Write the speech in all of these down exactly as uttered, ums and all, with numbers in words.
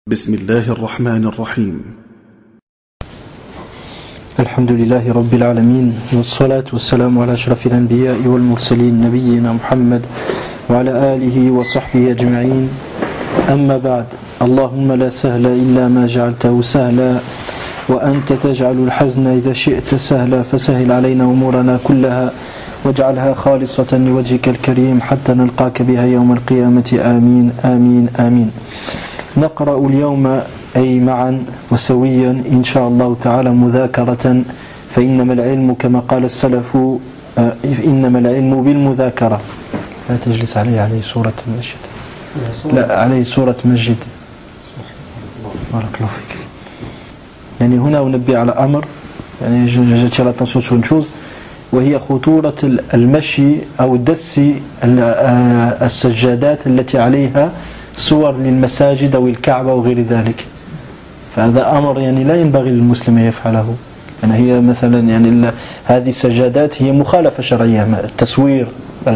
بسم الله الرحمن الرحيم. الحمد لله رب العالمين والصلاة والسلام على أشرف الأنبياء والمرسلين نبينا محمد وعلى آله وصحبه أجمعين. أما بعد، اللهم لا سهل إلا ما جعلته سهلا وأنت تجعل الحزن إذا شئت سهلا فسهل علينا أمورنا كلها واجعلها خالصة لوجهك الكريم حتى نلقاك بها يوم القيامة. آمين آمين آمين. نقرأ اليوم أي معا وسويا إن شاء الله تعالى مذاكرة، فإنما العلم كما قال السلف إنما العلم بالمذاكرة. لا تجلس عليه عليه صورة المسجد، لا عليه صورة مسجد. بارك الله فيك. يعني هنا أنبه على أمر، يعني j'attire l'attention sur une chose وهي خطورة المشي أو دس السجادات التي عليها صور للمساجد أو الكعبة وغير ذلك. فهذا أمر يعني لا ينبغي للمسلم يفعله. يعني هي مثلا يعني هذه السجادات هي مخالفة شرعية، تصوير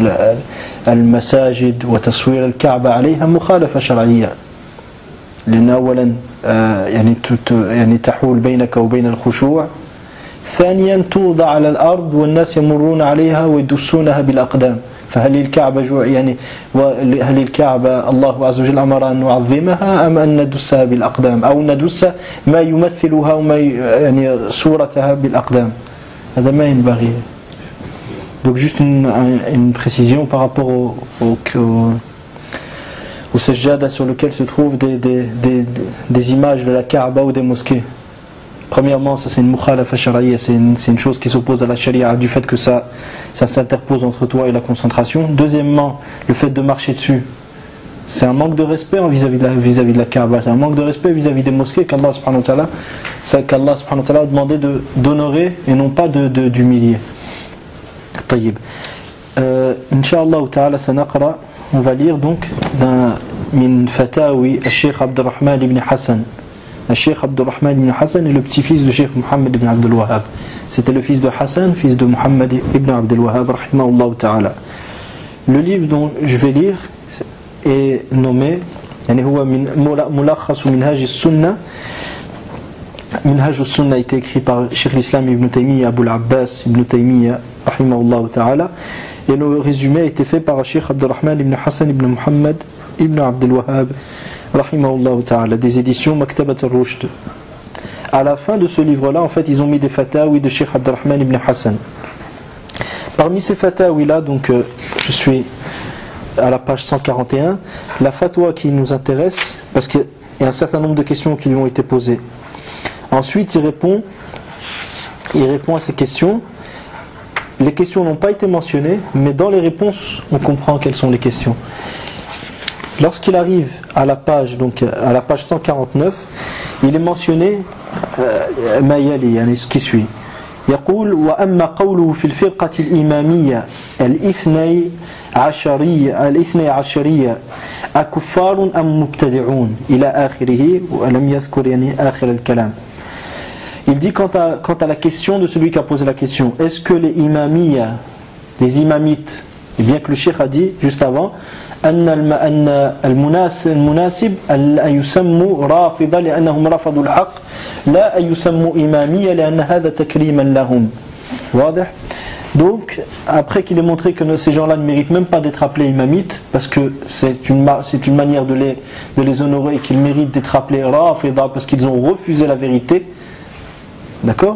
المساجد وتصوير الكعبة عليها مخالفة شرعية، لأن أولا يعني يعني تحول بينك وبين الخشوع، ثانيا توضع على الأرض والناس يمرون عليها ويدسونها بالأقدام. فهل الكعبة يعني هل الكعبة الله عز وجل أمر أن نعظمها أم أن ندسها بالأقدام أو ندس ما يمثلها وما يعني صورتها بالأقدام؟ هذا ما ينبغي. Donc juste une, une précision par rapport au, au, au, au sajjada sur lequel se trouvent des, des, des, des images de la Kaaba ou des mosquées. Premièrement, ça c'est une mukhalafa shar'iyya, c'est une, c'est une chose qui s'oppose à la sharia du fait que ça, ça s'interpose entre toi et la concentration. Deuxièmement, le fait de marcher dessus, c'est un manque de respect vis-à-vis de la, vis-à-vis de la Kaaba, c'est un manque de respect vis-à-vis des mosquées qu'Allah subhanahu wa ta'ala, qu'Allah subhanahu wa ta'ala a demandé de, d'honorer et non pas de, de, d'humilier. Tayyib. Euh, Inch'Allah ta'ala, sanaqra, on va lire donc d'un min fatawi al-Sheikh Abdurrahman ibn Hassan. Le Cheikh Abdurrahman ibn Hassan est le petit-fils de Cheikh Mohammed ibn Abdul Wahhab. C'était le fils de Hassan, fils de Mohammed ibn Abdul Wahhab, rahimahullah ta'ala. Le livre dont je vais lire est nommé يعني هو من ملخص منهاج السنة. منهاج السنة a été écrit par Cheikh l'Islam ibn Taymiyyah, Abu al-Abbas ibn Taymiyyah, rahimahullah ta'ala. Et le résumé a été fait par Cheikh Abdurrahman ibn Hassan ibn Mohammed ibn Abdul Wahhab, rahimahullah ta'ala, des éditions Maktabat al-Rushd. À la fin de ce livre-là, en fait, ils ont mis des fatawi de Cheikh Abdurrahman ibn Hassan. Parmi ces fatawi-là, donc, euh, je suis à la page cent quarante et un, la fatwa qui nous intéresse, parce qu'il y a un certain nombre de questions qui lui ont été posées. Ensuite, il répond, il répond à ces questions. Les questions n'ont pas été mentionnées, mais dans les réponses, on comprend quelles sont les questions. Lorsqu'il arrive à la page, donc à la page cent quarante-neuf, il est mentionné ما يلي يعني ce qui suit. يقول وأما قوله في الفرقة الإمامية الاثني عشرية الاثني عشرية أكفار أم مبتدعون إلى آخره ولم يذكر يعني آخر الكلام. Il dit quant à, quant à la question de celui qui a posé la question, est-ce que les imamiya, les imamites, et bien que le cheikh a dit juste avant أن أن المناسب المناسب أن يسموا رافضة لأنهم رفضوا الحق لا أن يسموا إمامية لأن هذا تكريما لهم. واضح؟ Donc après qu'il ait montré que ces gens-là ne méritent même pas d'être appelés imamites parce que c'est une c'est une manière de les de les honorer et qu'ils méritent d'être appelés rafida parce qu'ils ont refusé la vérité. D'accord?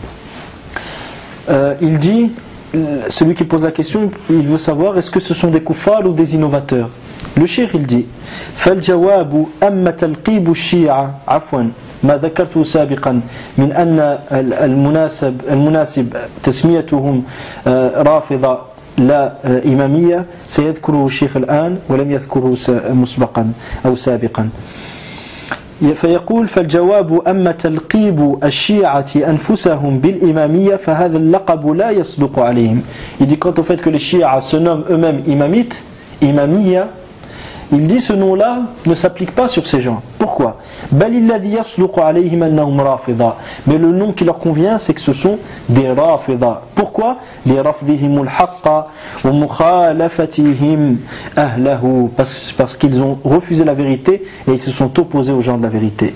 Euh, il dit, celui qui pose la question, il veut savoir est-ce que ce sont des kuffars ou des innovateurs. Le cheikh il dit فالجواب أما تلقيب الشيعة عفوا ما ذكرته سابقا من أن المناسب المناسب تسميتهم رافضة لا إمامية سيذكره الشيخ الآن ولم يذكره مسبقا أو سابقا. فيقول فالجواب أما تلقيب الشيعة أنفسهم بالإمامية فهذا اللقب لا يصدق عليهم. Il dit quant au fait que les chiites se nomment eux-mêmes imamites, imamiyya, Il dit ce nom-là ne s'applique pas sur ces gens. Pourquoi? Mais le nom qui leur convient, c'est que ce sont des rafida. Pourquoi? Parce, parce qu'ils ont refusé la vérité et ils se sont opposés aux gens de la vérité.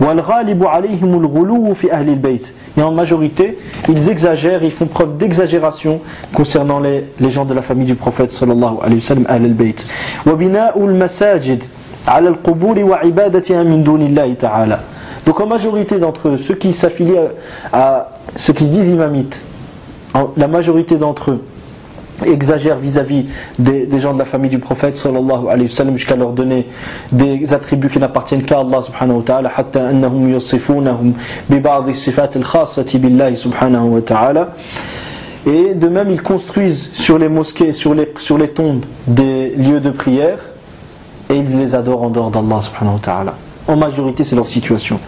Et en majorité, ils exagèrent, ils font preuve d'exagération concernant les, les gens de la famille du prophète sallallahu alayhi wa sallam, Ahl al-Bayt. Donc en majorité d'entre eux, ceux qui s'affilient à, à ceux qui se disent imamites, la majorité d'entre eux exagèrent vis-à-vis des, des gens de la famille du prophète sallallahu alayhi wa sallam jusqu'à leur donner des attributs qui n'appartiennent qu'à Allah subhanahu wa ta'ala, hatta annahum yusifunahum bi ba'd as-sifat al-khassati billahi subhanahu wa ta'ala. Et de même ils construisent sur les mosquées, sur les, sur les tombes des lieux de prière et ils les adorent en dehors d'Allah subhanahu wa ta'ala. En majorité c'est leur situation.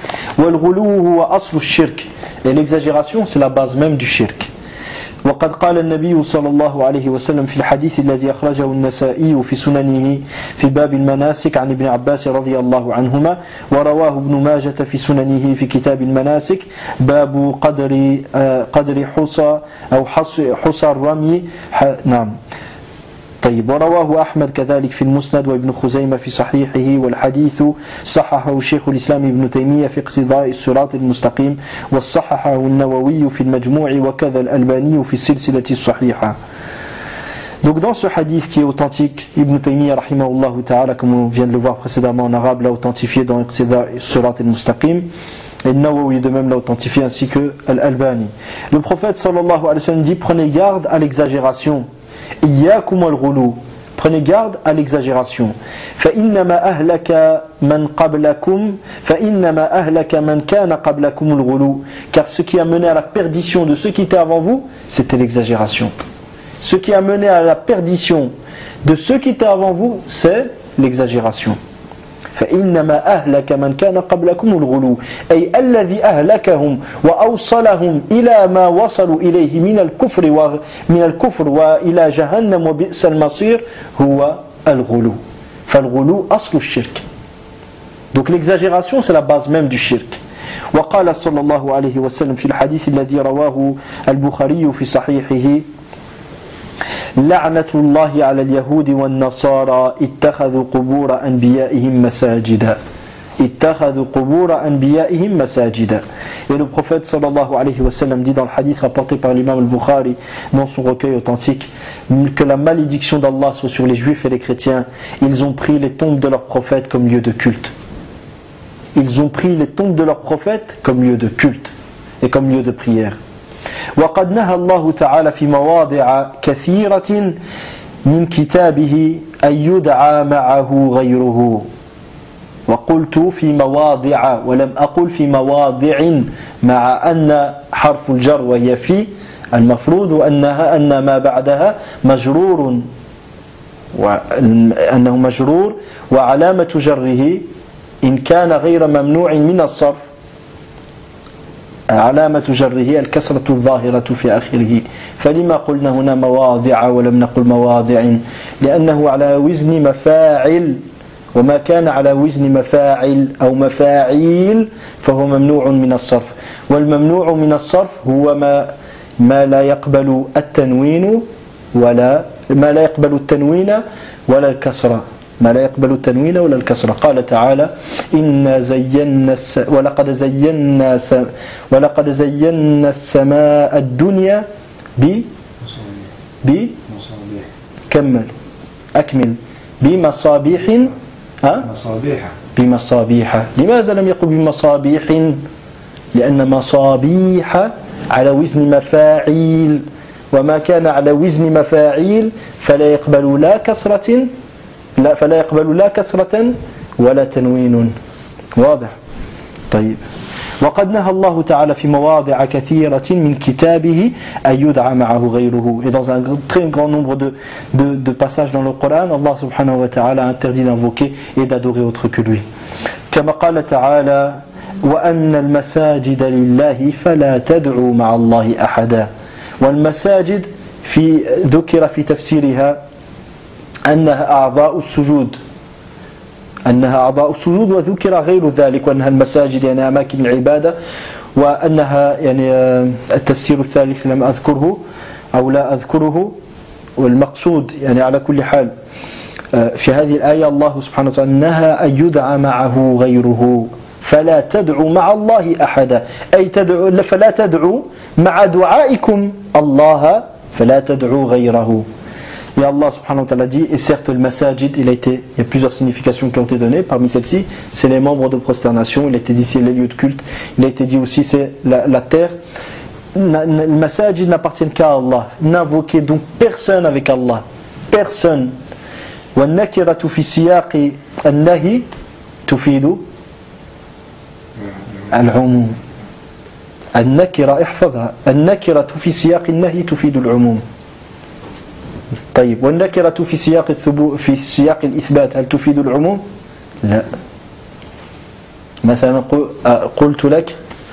Et l'exagération c'est la base même du shirk. وقد قال النبي صلى الله عليه وسلم في الحديث الذي أخرجه النسائي في سننه في باب المناسك عن ابن عباس رضي الله عنهما ورواه ابن ماجة في سننه في كتاب المناسك باب قدر قدر حصى أو حصى الرمي نعم طيب ورواه أحمد كذلك في المسند وابن خزيمة في صحيحه والحديث صححه شيخ الإسلام ابن تيمية في اقتضاء الصراط المستقيم وصححه النووي في المجموع وكذا الألباني في السلسلة الصحيحة. Donc dans ce hadith qui est authentique, Ibn Taymiyyah rahimahullah ta'ala, comme on vient de le voir précédemment en arabe, l'a authentifié dans Iqtida Surat al-Mustaqim, et Nawawi de même l'a authentifié ainsi que Al-Albani. Le prophète sallallahu alayhi wa sallam dit: prenez garde à l'exagération. Iyyakum al-ghulu. Prenez garde à l'exagération. فإنما أهلك من قبلكم فإنما أهلك من كان قبلكم الغلو. Car ce qui a mené à la perdition de ceux qui étaient avant vous, c'était l'exagération. Ce qui a mené à la perdition de ceux qui étaient avant vous, c'est l'exagération. فإنما أهلك من كان قبلكم الغلو أي الذي أهلكهم وأوصلهم إلى ما وصلوا إليه من الكفر ومن الكفر وإلى جهنم وبئس المصير هو الغلو. فالغلو أصل الشرك. Donc l'exagération c'est la base même du shirk. وقال صلى الله عليه وسلم في الحديث الذي رواه البخاري في صحيحه: لعنة الله على اليهود والنصارى اتخذوا قبور أنبيائهم مساجدا اتخذوا قبور أنبيائهم مساجدا. Et le prophète sallallahu alayhi wa sallam dit dans le hadith rapporté par l'imam al-Bukhari dans son recueil authentique que la malédiction d'Allah soit sur les juifs et les chrétiens. Ils ont pris les tombes de leurs prophètes comme lieu de culte. Ils ont pris les tombes de leurs prophètes comme lieu de culte et comme lieu de prière. وقد نهى الله تعالى في مواضع كثيرة من كتابه أن يدعى معه غيره. وقلت في مواضع ولم أقل في مواضع مع أن حرف الجر وهي في المفروض وأنها أن ما بعدها مجرور وأنه مجرور وعلامة جره إن كان غير ممنوع من الصرف علامة جره الكسرة الظاهرة في آخره. فلما قلنا هنا مواضع ولم نقل مواضع؟ لأنه على وزن مفاعل وما كان على وزن مفاعل أو مفاعيل فهو ممنوع من الصرف. والممنوع من الصرف هو ما ما لا يقبل التنوين ولا ما لا يقبل التنوين ولا الكسرة ما لا يقبل التنوين ولا الكسرة. قال تعالى: إنا زينا الس... ولقد زينا س... ولقد زينا السماء الدنيا ب ب كمل أكمل بمصابيح ها مصابيح بمصابيح. لماذا لم يقل بمصابيح؟ لأن مصابيح على وزن مفاعيل وما كان على وزن مفاعيل فلا يقبل لا كسرة لا فلا يقبل لا كسرة ولا تنوين. واضح؟ طيب. وقد نهى الله تعالى في مواضع كثيرة من كتابه أن يدعى معه غيره. Et dans un très grand nombre de, de, de passages dans le Coran, Allah subhanahu wa ta'ala a interdit d'invoquer et d'adorer autre que lui. كما قال تعالى: وأن المساجد لله فلا تدعوا مع الله أحدا. والمساجد في ذكر في تفسيرها أنها أعضاء السجود أنها أعضاء السجود وذكر غير ذلك وأنها المساجد يعني أماكن العبادة وأنها يعني التفسير الثالث لم أذكره أو لا أذكره والمقصود يعني على كل حال في هذه الآية الله سبحانه وتعالى نهى أن يدعى معه غيره فلا تدعوا مع الله أحدا أي تدعو فلا تدعوا مع دعائكم الله فلا تدعوا غيره. Et Allah subhanahu wa ta'ala dit, et certes le masajid, il, a été, il y a plusieurs significations qui ont été données, parmi celles-ci, c'est les membres de prosternation, il a été dit c'est les lieux de culte, il a été dit aussi c'est la, la terre. Le masajid n'appartient qu'à Allah, n'invoquez donc personne avec Allah, personne. والنكرة في سياق النهي تفيد العموم. النكرة احفظها، النكرة في سياق النهي تفيد العموم. طيب والنكرة في سياق الثبوت في سياق الإثبات هل تفيد العموم؟ لا. مثلا قلت لك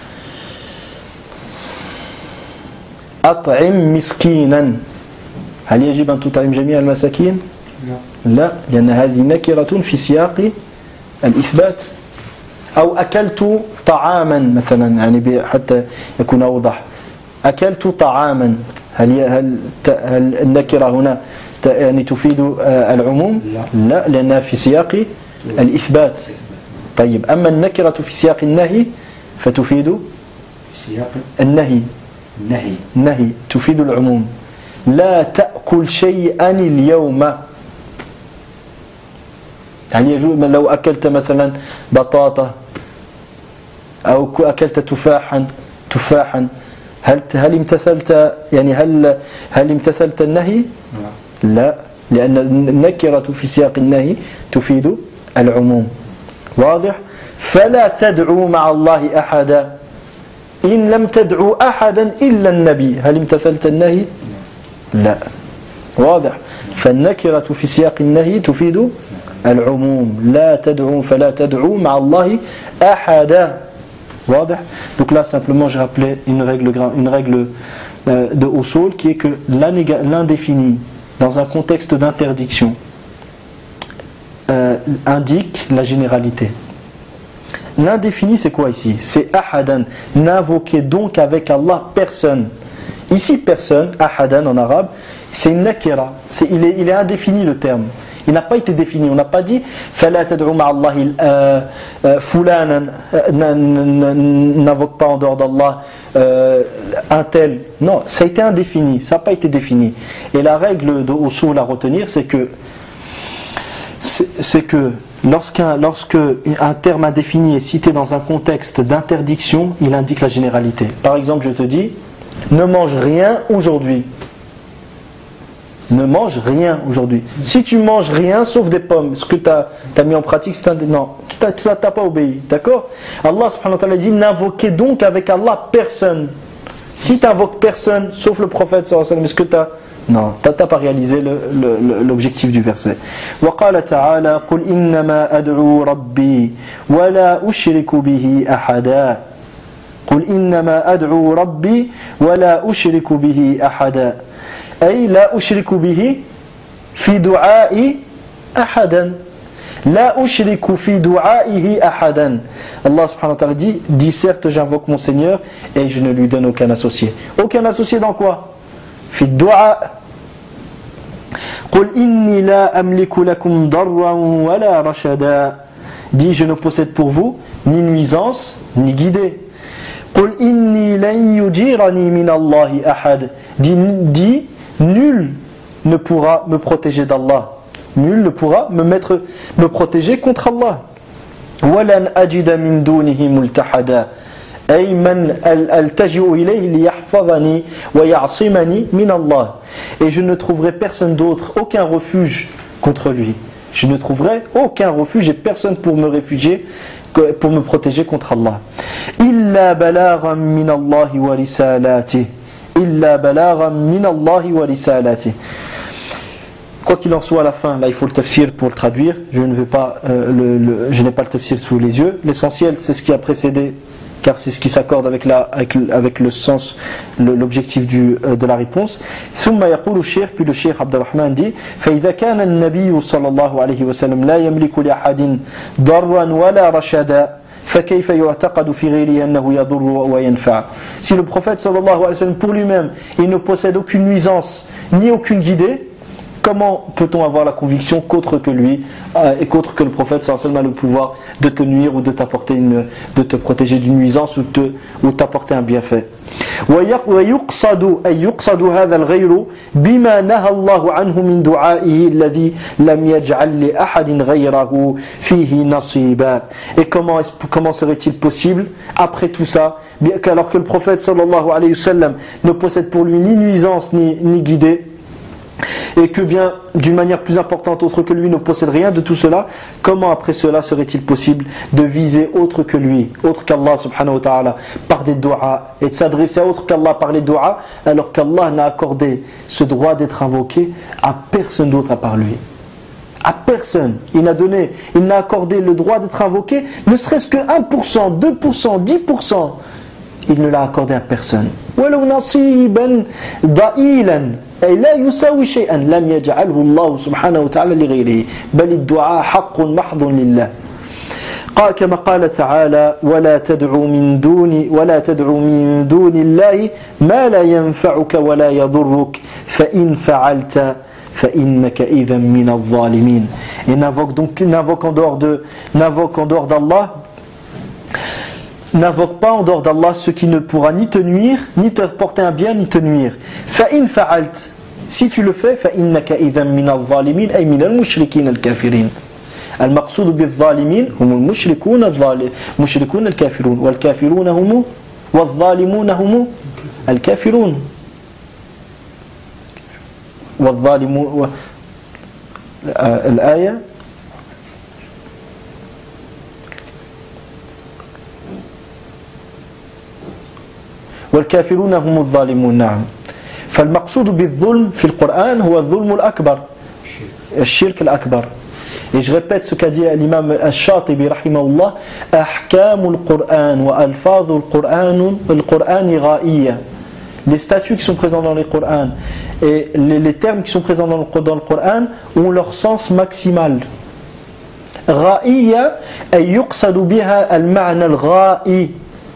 أطعم مسكينا هل يجب أن تطعم جميع المساكين؟ لا، لأن هذه نكرة في سياق الإثبات. أو أكلت طعاما مثلا يعني حتى يكون أوضح أكلت طعاما هل هل هل النكرة هنا يعني تفيد العموم؟ لا، لأنها في سياق الإثبات. طيب أما النكرة في سياق النهي فتفيد النهي النهي النهي تفيد العموم. لا تأكل شيئا اليوم يعني يجوز لو أكلت مثلا بطاطا أو أكلت تفاحا تفاحا هل هل امتثلت يعني هل هل امتثلت النهي؟ لا، لأن النكرة في سياق النهي تفيد العموم. واضح؟ فلا تدعوا مع الله أحدا إن لم تدعوا أحدا إلا النبي هل امتثلت النهي؟ لا. واضح؟ فالنكرة في سياق النهي تفيد العموم. لا تدعوا فلا تدعوا مع الله أحدا. واضح؟ Donc là simplement je rappelais une règle, une règle euh, de usul qui est que l'indéfini dans un contexte d'interdiction euh, indique la généralité. L'indéfini c'est quoi ici? C'est ahadan. N'invoquez donc avec Allah personne. Ici personne, ahadan en arabe, c'est une nakira. C'est, il, est, il est indéfini le terme. Il n'a pas été défini. On n'a pas dit فَلَا تَدْعُوا مَعَ اللَّهِ فُلَانًا n'invoque pas en dehors d'Allah euh, un tel. Non, ça a été indéfini. Ça n'a pas été défini. Et la règle de usul à retenir, c'est que c'est, c'est que lorsqu'un, lorsque un terme indéfini est cité dans un contexte d'interdiction, il indique la généralité. Par exemple, je te dis ne mange rien aujourd'hui. Ne mange rien aujourd'hui. Si tu manges rien sauf des pommes, ce que tu as mis en pratique, c'est un... non, tu n'as pas obéi. D'accord? Allah subhanahu wa ta'ala dit n'invoquez donc avec Allah personne. Si tu invoques personne sauf le prophète sallallahu alayhi wa sallam, est-ce que tu as... non, tu n'as pas réalisé le, le, l'objectif du verset. وقال تعالى قل إنما أدعو ربي ولا أشرك به أحدا قل إنما أدعو ربي ولا أشرك به أحدا أي لا أشرك به في دعائي أحدا لا أشرك في دعائه أحدا. Allah subhanahu wa ta'ala dit, dit certes j'invoque mon Seigneur et je ne lui donne aucun associé. Aucun associé dans quoi? في الدعاء. قل إني لا أملك لكم ضرا ولا رشدا. Dit je ne possède pour vous ni nuisance ni guidée. قل إني لن يجيرني من الله أحد. Dit, dit nul ne pourra me protéger d'Allah. Nul ne pourra me mettre, me protéger contre Allah. وَلَنْ أَجِدَ مِنْ دُونِهِ مُلْتَحَدًا أي من ألتجئ إليه ليحفظني ويعصمني من الله. Et je ne trouverai personne d'autre, aucun refuge contre lui. Je ne trouverai aucun refuge et personne pour me réfugier, pour me protéger contre Allah. إِلَّا بَلَاغًا مِنَ اللَّهِ وَرِسَالَاتِهِ إِلَّا بَلَاغًا مِنَ اللَّهِ وَرِسَالَاتِهِ. Quoi qu'il en soit, à la fin, là il faut le tafsir pour le traduire. Je ne veux pas, euh, le, le, je n'ai pas le tafsir sous les yeux. L'essentiel, c'est ce qui a précédé car c'est ce qui s'accorde avec, la, avec, avec le sens, le, l'objectif du, euh, de la réponse. ثم يقول الشيخ, puis le Cheikh Abd al-Rahman dit فإذا كان النبي صلى الله عليه وسلم لا يملك لأحد ضرا ولا رشدا فكيف يعتقد في غيره أنه يضر وينفع. Si le prophète sallallahu alayhi wa sallam pour lui-même il ne possède aucune nuisance ni aucune guidée, comment peut-on avoir la conviction qu'autre que lui euh, et qu'autre que le prophète sallallahu alayhi wa sallam a le pouvoir de te nuire ou de t'apporter une, de te protéger d'une nuisance ou de ou t'apporter un bienfait. ويقصد أي يقصد هذا الغير بما نهى الله عنه من دعائه الذي لم يجعل لأحد غيره فيه نصيبا. Et comment, comment serait-il possible après tout ça, alors que le prophète sallallahu alayhi wa sallam ne possède pour lui ni nuisance ni, ni guidée, et que bien d'une manière plus importante autre que lui ne possède rien de tout cela, comment après cela serait-il possible de viser autre que lui, autre qu'Allah subhanahu wa ta'ala par des doigts et de s'adresser à autre qu'Allah par les doigts alors qu'Allah n'a accordé ce droit d'être invoqué à personne d'autre à part lui, à personne. Il n'a donné, il n'a accordé le droit d'être invoqué ne serait-ce que un pour cent, deux pour cent, dix pour cent, il ne l'a accordé à personne. وَلَوْ نَصِيبًا ضَئِيلًا أي لا يساوي شيئا لم يجعله الله سبحانه وتعالى لغيره بل الدعاء حق محض لله. قال كما قال تعالى ولا تدعو من دون ولا تدعو من دون الله ما لا ينفعك ولا يضرك فإن فعلت فإنك إذا من الظالمين. Et n'invoque donc n'invoque en dehors de n'invoque en dehors d'Allah. N'invoque pas en dehors d'Allah ce qui ne pourra ni te nuire, ni te porter un bien, ni te nuire. فَإِنْ فَعَلْتَ, si tu le fais, فَإِنَّكَ إِذًا مِنَ الظَّالِمِينَ أي من المشركين الكافرين. المقصود بالظالمين هم المشركون المشركون الكافرون والكافرون هم والظالمون هم الكافرون والظالمون. الآية والكافرون هم الظالمون. نعم. فالمقصود بالظلم في القرآن هو الظلم الأكبر, الشرك الأكبر. Et je répète ce qu'a dit l'imam al-Shatibi rahimahullah, أحكام القرآن وألفاظ القرآن القرآن غائية. Les statuts qui sont présents dans le Coran et les, les termes qui sont présents dans le, dans le Coran ont leur sens maximal. غائية أي يقصد بها المعنى الغائي.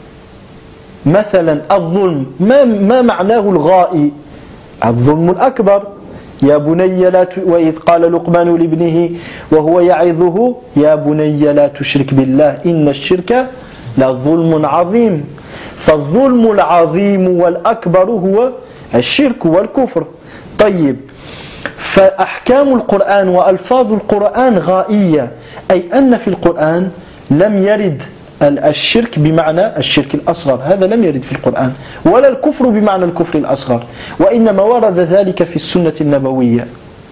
مثلا الظلم ما ما معناه الغائي؟ الظلم الأكبر. يا بني لا ت... وإذ قال لقمان لابنه وهو يعظه يا بني لا تشرك بالله إن الشرك لظلم عظيم. فالظلم العظيم والأكبر هو الشرك والكفر. طيب فأحكام القرآن وألفاظ القرآن غائية أي أن في القرآن لم يرد الشرك بمعنى الشرك الأصغر، هذا لم يرد في القرآن، ولا الكفر بمعنى الكفر الأصغر، وإنما ورد ذلك في السنة النبوية.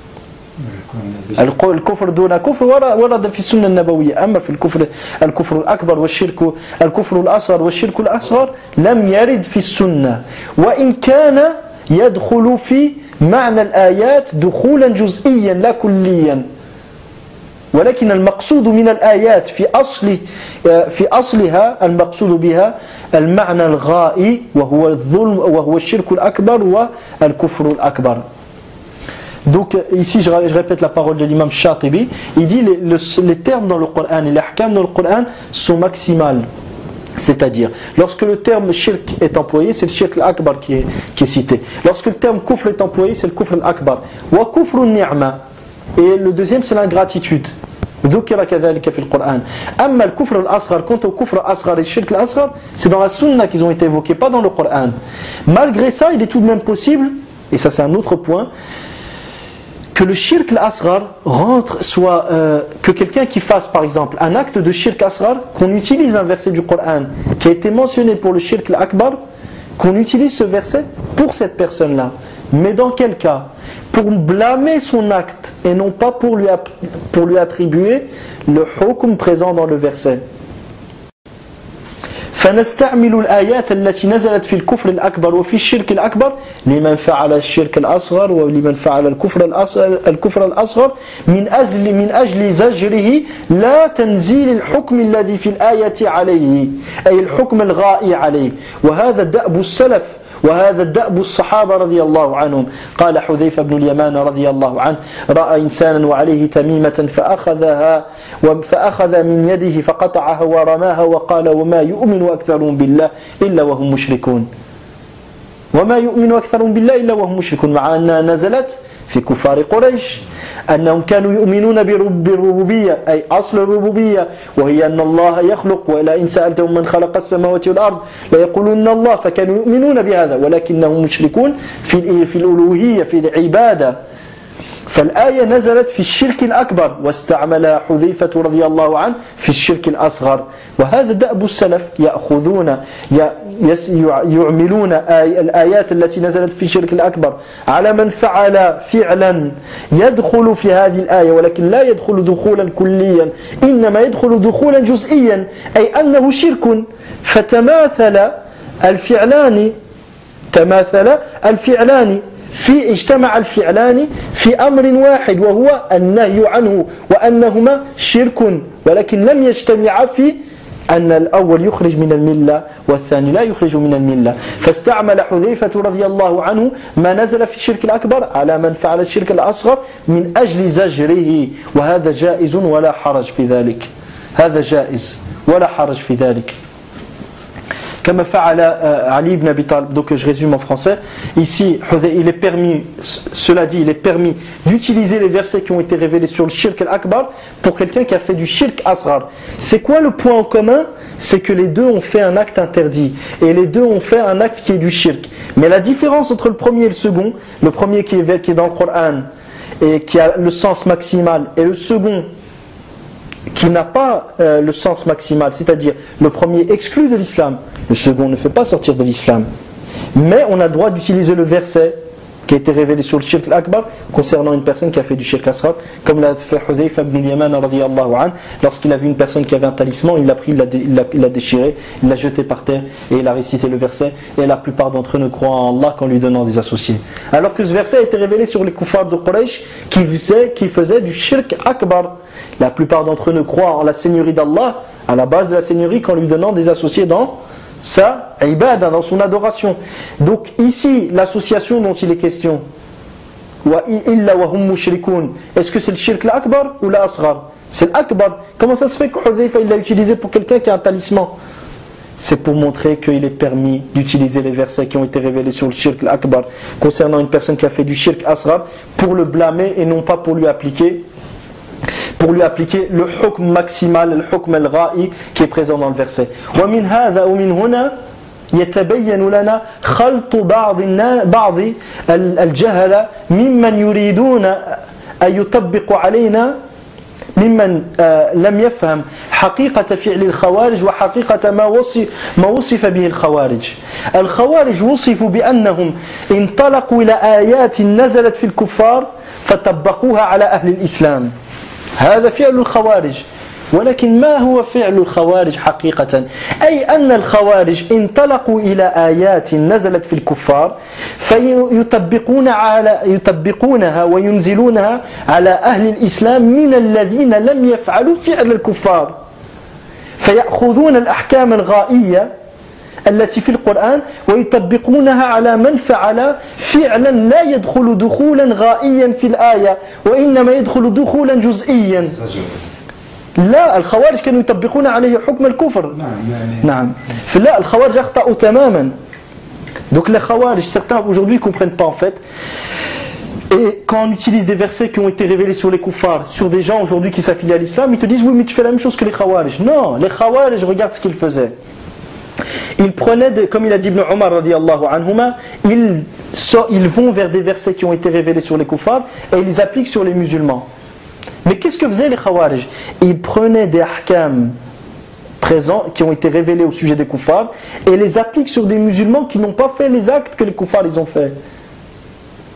الكفر دون كفر ورد في السنة النبوية، أما في الكفر الكفر الأكبر والشرك الكفر الأصغر والشرك الأصغر لم يرد في السنة، وإن كان يدخل في معنى الآيات دخولا جزئيا لا كليا. ولكن المقصود من الآيات في أصل في أصلها المقصود بها المعنى الغائي وهو الظلم وهو الشرك الأكبر والكفر الأكبر. Donc ici je répète la parole de l'imam Shatibi, il dit les, les, les termes dans le Coran et les ahkam dans le Coran sont maximales. C'est-à-dire, lorsque le terme shirk est employé, c'est le shirk al-akbar qui est, qui est cité. Lorsque le terme kufr est employé, c'est le kufr al-akbar. Wa kufr al-ni'ma. Et le deuxième, c'est l'ingratitude. ذكر كذلك في القرآن. أما الكفر الأصغر, quant au kufr al-asghar et le shirk al-asghar, c'est dans la sunna qu'ils ont été évoqués, pas dans le Coran. Malgré ça, il est tout de même possible, et ça c'est un autre point, que le shirk al-asghar rentre, soit euh, que quelqu'un qui fasse par exemple un acte de shirk asghar, qu'on utilise un verset du Coran qui a été mentionné pour le shirk al-akbar, qu'on utilise ce verset pour cette personne-là. Mais dans quel cas? Pour blâmer son acte et non pas pour lui, pour lui attribuer le hukm présent dans le verset. فنستعمل الآيات التي نزلت في الكفر الأكبر وفي الشرك الأكبر لمن فعل الشرك الأصغر ولمن فعل الكفر الأصغر, الكفر الأصغر من أجل من أجل زجره لا تنزيل الحكم الذي في الآية عليه، أي الحكم الغائي عليه. وهذا دأب السلف وهذا الدأب الصحابة رضي الله عنهم. قال حذيفة بن اليمان رضي الله عنه: رأى إنسانا وعليه تميمة فأخذها فأخذ من يده فقطعها ورماها وقال: وما يؤمن أكثرهم بالله إلا وهم مشركون. وما يؤمن أكثرهم بالله إلا وهم مشركون، مع أنها نزلت في كفار قريش أنهم كانوا يؤمنون بالربوبية، أي أصل الربوبية، وهي أن الله يخلق، ولئن سألتهم من خلق السماوات والأرض ليقولون الله، فكانوا يؤمنون بهذا ولكنهم مشركون في في الألوهية في العبادة. فالآية نزلت في الشرك الأكبر واستعملها حذيفة رضي الله عنه في الشرك الأصغر. وهذا دأب السلف، يأخذون يعملون الآيات التي نزلت في الشرك الأكبر على من فعل فعلا يدخل في هذه الآية، ولكن لا يدخل دخولا كليا، إنما يدخل دخولا جزئيا، أي أنه شرك. فتماثل الفعلان تماثل الفعلان في اجتمع الفعلان في أمر واحد، وهو النهي عنه، وأنهما شرك، ولكن لم يجتمعا في أن الأول يخرج من الملة والثاني لا يخرج من الملة. فاستعمل حذيفة رضي الله عنه ما نزل في الشرك الأكبر على من فعل الشرك الأصغر من أجل زجره، وهذا جائز ولا حرج في ذلك. هذا جائز ولا حرج في ذلك. Comme فعل Ali ibn Abi Talib. Donc je résume en français. Ici, il est permis, cela dit, il est permis d'utiliser les versets qui ont été révélés sur le shirk al-akbar pour quelqu'un qui a fait du shirk asghar. C'est quoi le point en commun? C'est que les deux ont fait un acte interdit et les deux ont fait un acte qui est du shirk. Mais la différence entre le premier et le second, le premier qui est, qui est dans le Coran et qui a le sens maximal, et le second qui n'a pas euh, le sens maximal, c'est-à-dire le premier exclut de l'islam, le second ne fait pas sortir de l'islam. Mais on a le droit d'utiliser le verset qui a été révélé sur le shirk al-akbar concernant une personne qui a fait du shirk asghar, comme l'a fait Hudhayfa ibn al-Yaman radiyallahu anhu. Lorsqu'il a vu une personne qui avait un talisman, il l'a pris, il l'a, il l'a, il l'a déchiré, il l'a jeté par terre et il a récité le verset. Et la plupart d'entre eux ne croient en Allah qu'en lui donnant des associés. Alors que ce verset a été révélé sur les kuffars de Quraysh qui faisaient, qui faisaient du shirk akbar. La plupart d'entre eux ne croient en la seigneurie d'Allah, à la base de la seigneurie, qu'en lui donnant des associés dans sa ibada, dans son adoration. Donc ici, l'association dont il est question, est-ce que c'est le shirk l'akbar ou l'asghar? C'est l'akbar. Comment ça se fait que Hudhayfa il l'a utilisé pour quelqu'un qui a un talisman? C'est pour montrer qu'il est permis d'utiliser les versets qui ont été révélés sur le shirk l'akbar concernant une personne qui a fait du shirk asghar pour le blâmer et non pas pour lui appliquer pour lui appliquer le hukm maximal, le hukm al-gha'i qui est présent dans le verset. ومن هذا ومن هنا يتبين لنا خلط بعض بعض الجهل ممن يريدون أن يطبقوا علينا ممن لم يفهم حقيقة فعل الخوارج وحقيقة ما وصف ما وصف به الخوارج. الخوارج وصفوا بأنهم انطلقوا إلى آيات نزلت في الكفار فطبقوها على أهل الإسلام. هذا فعل الخوارج. ولكن ما هو فعل الخوارج حقيقة؟ أي أن الخوارج انطلقوا إلى آيات نزلت في الكفار فيطبقون على يطبقونها وينزلونها على أهل الإسلام من الذين لم يفعلوا فعل الكفار، فيأخذون الأحكام الغائية التي في القرآن ويطبقونها على من فعل فعلا لا يدخل دخولا غائيا في الآية وإنما يدخل دخولا جزئيا. لا، الخوارج كانوا يطبقون عليه حكم الكفر. نعم. لا، الخوارج أخطأوا تماما. Donc les Khawarij, certains aujourd'hui ne comprennent pas en fait. Et quand on utilise des versets qui ont été révélés sur les kuffars, sur des gens aujourd'hui qui s'affilient à l'islam, ils te disent oui mais tu fais la même chose que les Khawarij. Non, les Khawarij, regarde ce qu'ils faisaient. Ils prenaient, des, comme il a dit Ibn Omar radiyallahu anhuma, ils, so, ils vont vers des versets qui ont été révélés sur les kuffars et ils les appliquent sur les musulmans. Mais qu'est-ce que faisaient les Khawarij? Ils prenaient des ahkam présents qui ont été révélés au sujet des kuffars et les appliquent sur des musulmans qui n'ont pas fait les actes que les kuffars les ont fait.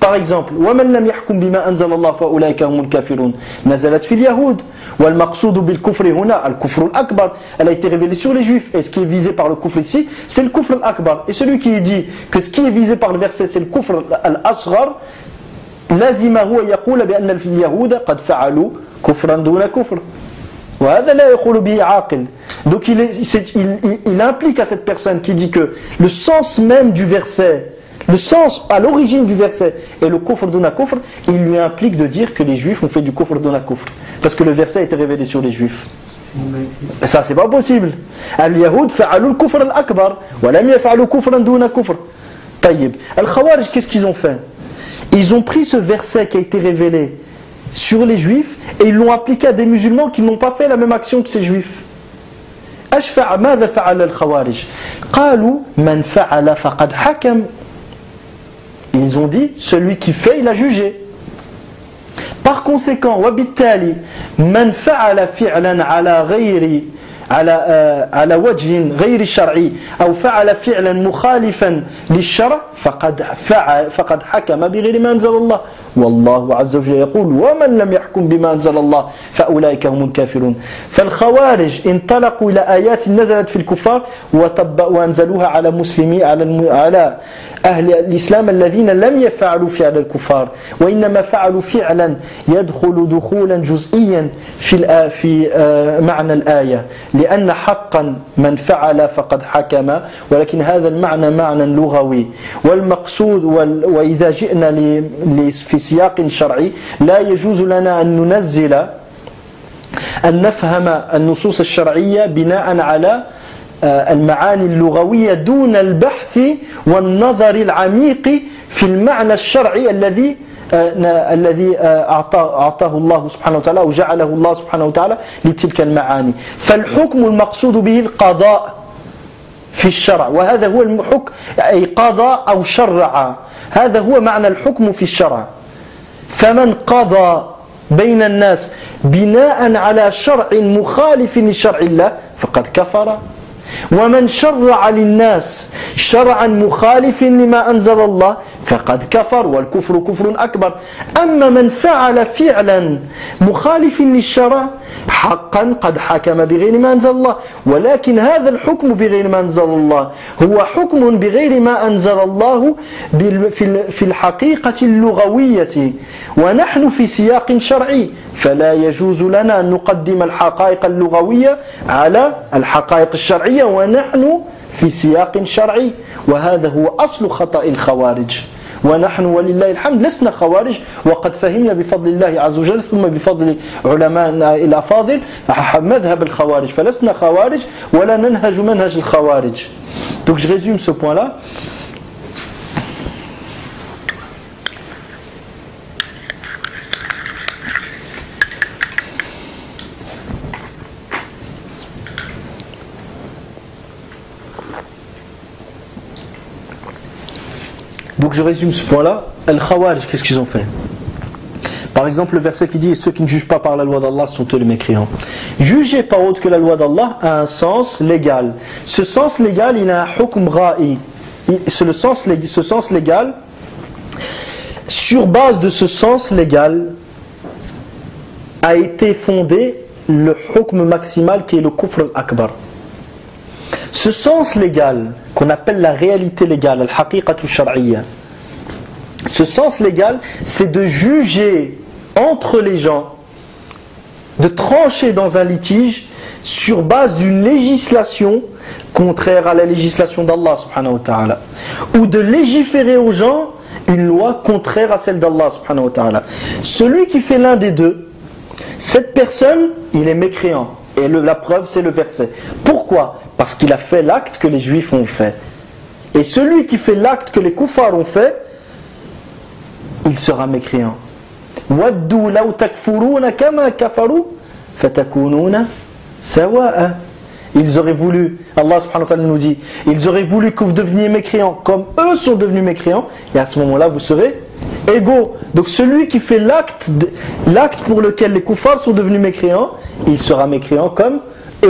Par exemple, وَمَنْ لَمْ يَحْكُمْ بِمَا أَنزَلَ اللَّهُ فَأُولَٰئِكَ هُمُ الْكَافِرُونَ نزلت في اليهود والمقصود بالكفر هنا الكفر الأكبر. Elle a été révélée sur les juifs. Et ce qui est visé par le kufr ici, c'est le kufr al-akbar. Et celui qui dit que ce qui est visé par le verset, c'est le kufr al-asghar, لازمه أن يقول بأن اليهود قد فعلوا كفرا دون كفر. وهذا لا يقول به عاقل. Donc il, est, il, il, il implique à cette personne qui dit que le sens même du verset, le sens à l'origine du verset est le kufr duna kufr, il lui implique de dire que les juifs ont fait du kufr duna kufr. Parce que le verset a été révélé sur les juifs. Et ça c'est pas possible. Al-Yahoud fa'alu al-kufr al-akbar, wa lam yaf'alu kufran duna kufr. Tayyib. Al-Khawarij, qu'est-ce qu'ils ont fait? Ils ont pris ce verset qui a été révélé sur les juifs et ils l'ont appliqué à des musulmans qui n'ont pas fait la même action que ces juifs. أشفع ماذا فعل الخوارج؟ قالوا من فعل فقد حكم. Ils ont dit celui qui fait il a jugé. Par conséquent وبالتالي من فعل فعلا على غير على على وجه غير شرعي أو فعل فعلا مخالفا للشرع فقد فعل فقد حكم بغير ما أنزل الله والله عز وجل يقول ومن لم يحكم بما أنزل الله فأولئك هم الكافرون. فالخوارج انطلقوا إلى آيات نزلت في الكفار وأنزلوها على مسلمي على على أهل الإسلام الذين لم يفعلوا فعل الكفار وإنما فعلوا فعلا يدخل دخولا جزئيا في في معنى الآية لأن حقا من فعل فقد حكم ولكن هذا المعنى معنى لغوي والمقصود وإذا جئنا في سياق شرعي لا يجوز لنا أن ننزل أن نفهم النصوص الشرعية بناء على المعاني اللغوية دون البحث والنظر العميق في المعنى الشرعي الذي الذي أعطاه الله سبحانه وتعالى أو جعله الله سبحانه وتعالى لتلك المعاني. فالحكم المقصود به القضاء في الشرع وهذا هو الحكم أي قضاء أو شرع هذا هو معنى الحكم في الشرع. فمن قضى بين الناس بناء على شرع مخالف لشرع الله فقد كفر ومن شرع للناس شرعا مخالف لما أنزل الله فقد كفر والكفر كفر أكبر. أما من فعل فعلا مخالف للشرع حقا قد حكم بغير ما أنزل الله ولكن هذا الحكم بغير ما أنزل الله هو حكم بغير ما أنزل الله في الحقيقة اللغوية ونحن في سياق شرعي فلا يجوز لنا أن نقدم الحقائق اللغوية على الحقائق الشرعية ونحن في سياق شرعي وهذا هو أصل خطأ الخوارج. ونحن ولله الحمد لسنا خوارج وقد فهمنا بفضل الله عز وجل ثم بفضل علماء الأفاضل مذهب الخوارج فلسنا خوارج ولا ننهج منهج الخوارج. Donc je résume ce point là. Donc je résume ce point-là. Al-Khawarij, qu'est-ce qu'ils ont fait? Par exemple, le verset qui dit « Ceux qui ne jugent pas par la loi d'Allah sont eux les mécréants ». Juger par autre que la loi d'Allah a un sens légal. Ce sens légal, il a un hukm ra'i. C'est le sens, ce sens légal. Sur base de ce sens légal, a été fondé le hukm maximal qui est le kufr al-akbar. Ce sens légal, qu'on appelle la réalité légale, al-haqiqatu shar'iyya, ce sens légal, c'est de juger entre les gens, de trancher dans un litige sur base d'une législation contraire à la législation d'Allah subhanahu wa ta'ala, ou de légiférer aux gens une loi contraire à celle d'Allah subhanahu wa ta'ala. Celui qui fait l'un des deux, cette personne, il est mécréant. Et le, la preuve, c'est le verset. Pourquoi? Parce qu'il a fait l'acte que les juifs ont fait. Et celui qui fait l'acte que les koufars ont fait, il sera mécréant. وَدُّوا لَوْ تَكْفُرُونَ كَمَا كَفَرُوا فَتَكُونُونَ سَوَاءً. Ils auraient voulu, Allah subhanahu wa ta'ala nous dit, ils auraient voulu que vous deveniez mécréants comme eux sont devenus mécréants, et à ce moment-là vous serez égaux. Donc celui qui fait l'acte, l'acte pour lequel les koufars sont devenus mécréants, il sera mécréant comme eux.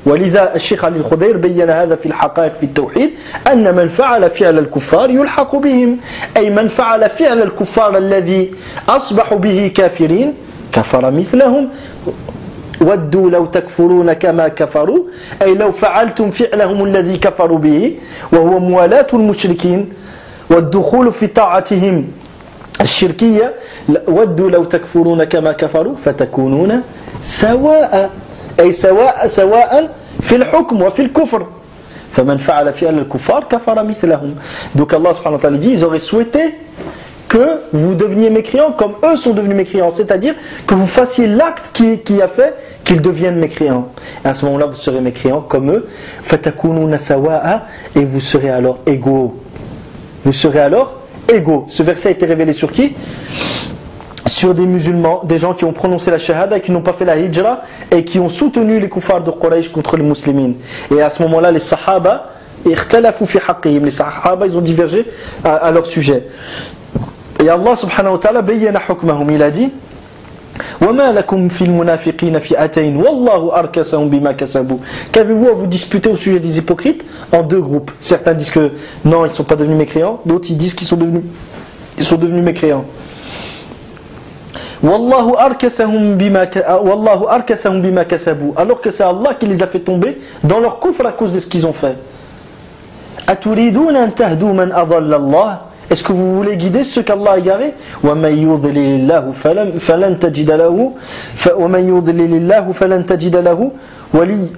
ولذا الشيخ علي الخضير بين هذا في الحقائق في التوحيد أن من فعل فعل الكفار يلحق بهم أي من فعل فعل الكفار الذي أصبحوا به كافرين كفر مثلهم ودوا لو تكفرون كما كفروا أي لو فعلتم فعلهم الذي كفروا به وهو موالاة المشركين والدخول في طاعتهم الشركية ودوا لو تكفرون كما كفروا فتكونون سواء أي سواء سواء في الحكم وفي الكفر فمن فعل فعل الكفار كفر مثلهم. Donc Allah subhanahu wa ta'ala dit ils auraient souhaité que vous deveniez mécréants comme eux sont devenus mécréants, c'est-à-dire que vous fassiez l'acte qui, qui a fait qu'ils deviennent mécréants. Et à ce moment-là, vous serez mécréants comme eux. فَتَكُونُونَ سَوَاءً et vous serez alors égaux. Vous serez alors égaux. Ce verset a été révélé sur qui? Sur des musulmans, des gens qui ont prononcé la shahada et qui n'ont pas fait la hijra et qui ont soutenu les kuffars de Quraysh contre les musulmans. Et à ce moment-là, les sahaba, les sahaba, ils ont divergé à, à leur sujet. Et Allah subhanahu wa ta'ala bayyana hukmahum, il a dit وَمَا لَكُمْ فِي الْمُنَافِقِينَ فِئَتَيْنِ وَاللَّهُ أَرْكَسَهُمْ بِمَا كَسَبُوا. Qu'avez-vous à vous disputer au sujet des hypocrites? En deux groupes. Certains disent que non, ils ne sont pas devenus mécréants, d'autres ils disent qu'ils sont devenus, ils sont devenus mécréants. Wallahu arkasahum bima wallahu arkasahum bima kasabu, alors que c'est Allah qui les a fait tomber dans leur kufr à cause de ce qu'ils ont fait. Aturiduna an tahdu man adalla Allah, est-ce que vous voulez guider ceux qu'Allah a égarés? Wa man yudlilillahu falan tajida lahu wa man yudlilillahu falan tajida lahu wali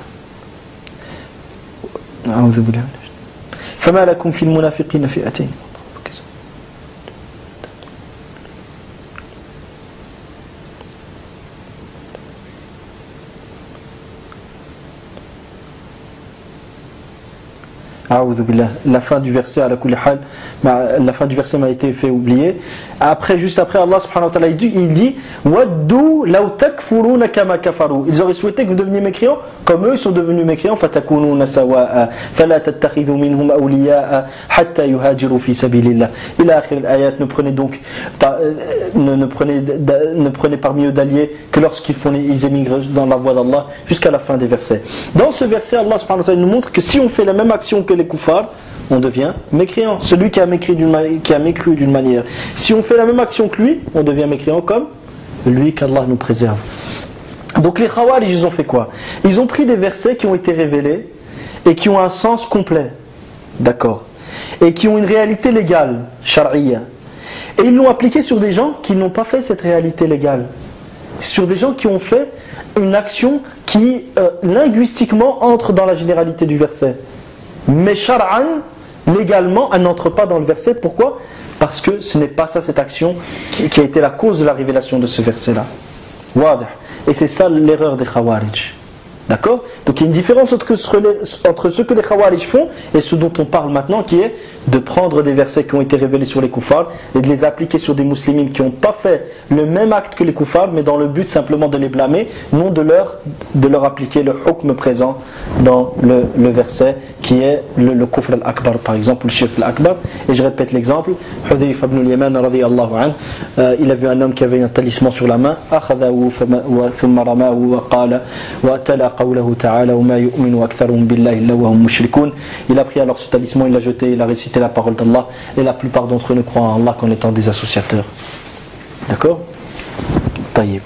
a'udhu billahi fama lakum fil munafiqina fi'atayn. La fin du verset, à la kulli hal, la fin du verset m'a été fait oublier. Après, juste après, Allah subhanahu wa ta'ala il dit Waddu law takfuruna kama kafaru. Ils auraient souhaité que vous deveniez mécréants comme eux ils sont devenus mécréants. Fatakununa sawa'a fala tattakhidhu minhum awliya'a hatta yuhajiru fi sabilillah. Ila akhir al-ayat. Ne prenez donc pas, ne, ne prenez ne prenez parmi eux d'alliés que lorsqu'ils font ils émigrent dans la voie d'Allah, jusqu'à la fin des versets. Dans ce verset, Allah subhanahu wa ta'ala nous montre que si on fait la même action que les kuffars, on devient mécréant. Celui qui a mécru d'une, qui a mécru d'une manière. Si on fait la même action que lui, on devient mécréant comme lui, qu'Allah nous préserve. Donc les Khawarij, ils ont fait quoi? Ils ont pris des versets qui ont été révélés et qui ont un sens complet, d'accord, et qui ont une réalité légale, shar'iyya, et ils l'ont appliqué sur des gens qui n'ont pas fait cette réalité légale, sur des gens qui ont fait une action qui euh, linguistiquement entre dans la généralité du verset. Mais shar'an, légalement, elle n'entre pas dans le verset. Pourquoi? Parce que ce n'est pas ça, cette action qui, qui a été la cause de la révélation de ce verset-là. Wadah. Et c'est ça l'erreur des Khawarij. D'accord? Donc il y a une différence entre, entre ce que les Khawarij font et ce dont on parle maintenant, qui est de prendre des versets qui ont été révélés sur les kuffars et de les appliquer sur des musulmans qui n'ont pas fait le même acte que les kuffars, mais dans le but simplement de les blâmer, non de leur, de leur appliquer le hukm présent dans le, le verset qui est le, le kufr al-akbar, par exemple, ou le shirk al-akbar. Et je répète l'exemple, Hudayf ibn al-Yaman radiyallahu anhu, euh, il a vu un homme qui avait un talisman sur la main, akhadahu thumma ramahu wa qala wa tala qawlahu ta'ala wa ma yu'minu aktharuhum billahi illa wa hum mushrikun. Il a pris alors ce talisman, il l'a jeté, il a récité la parole d'Allah, et la plupart d'entre eux ne croient en Allah qu'en étant des associateurs. D'accord? Taïb.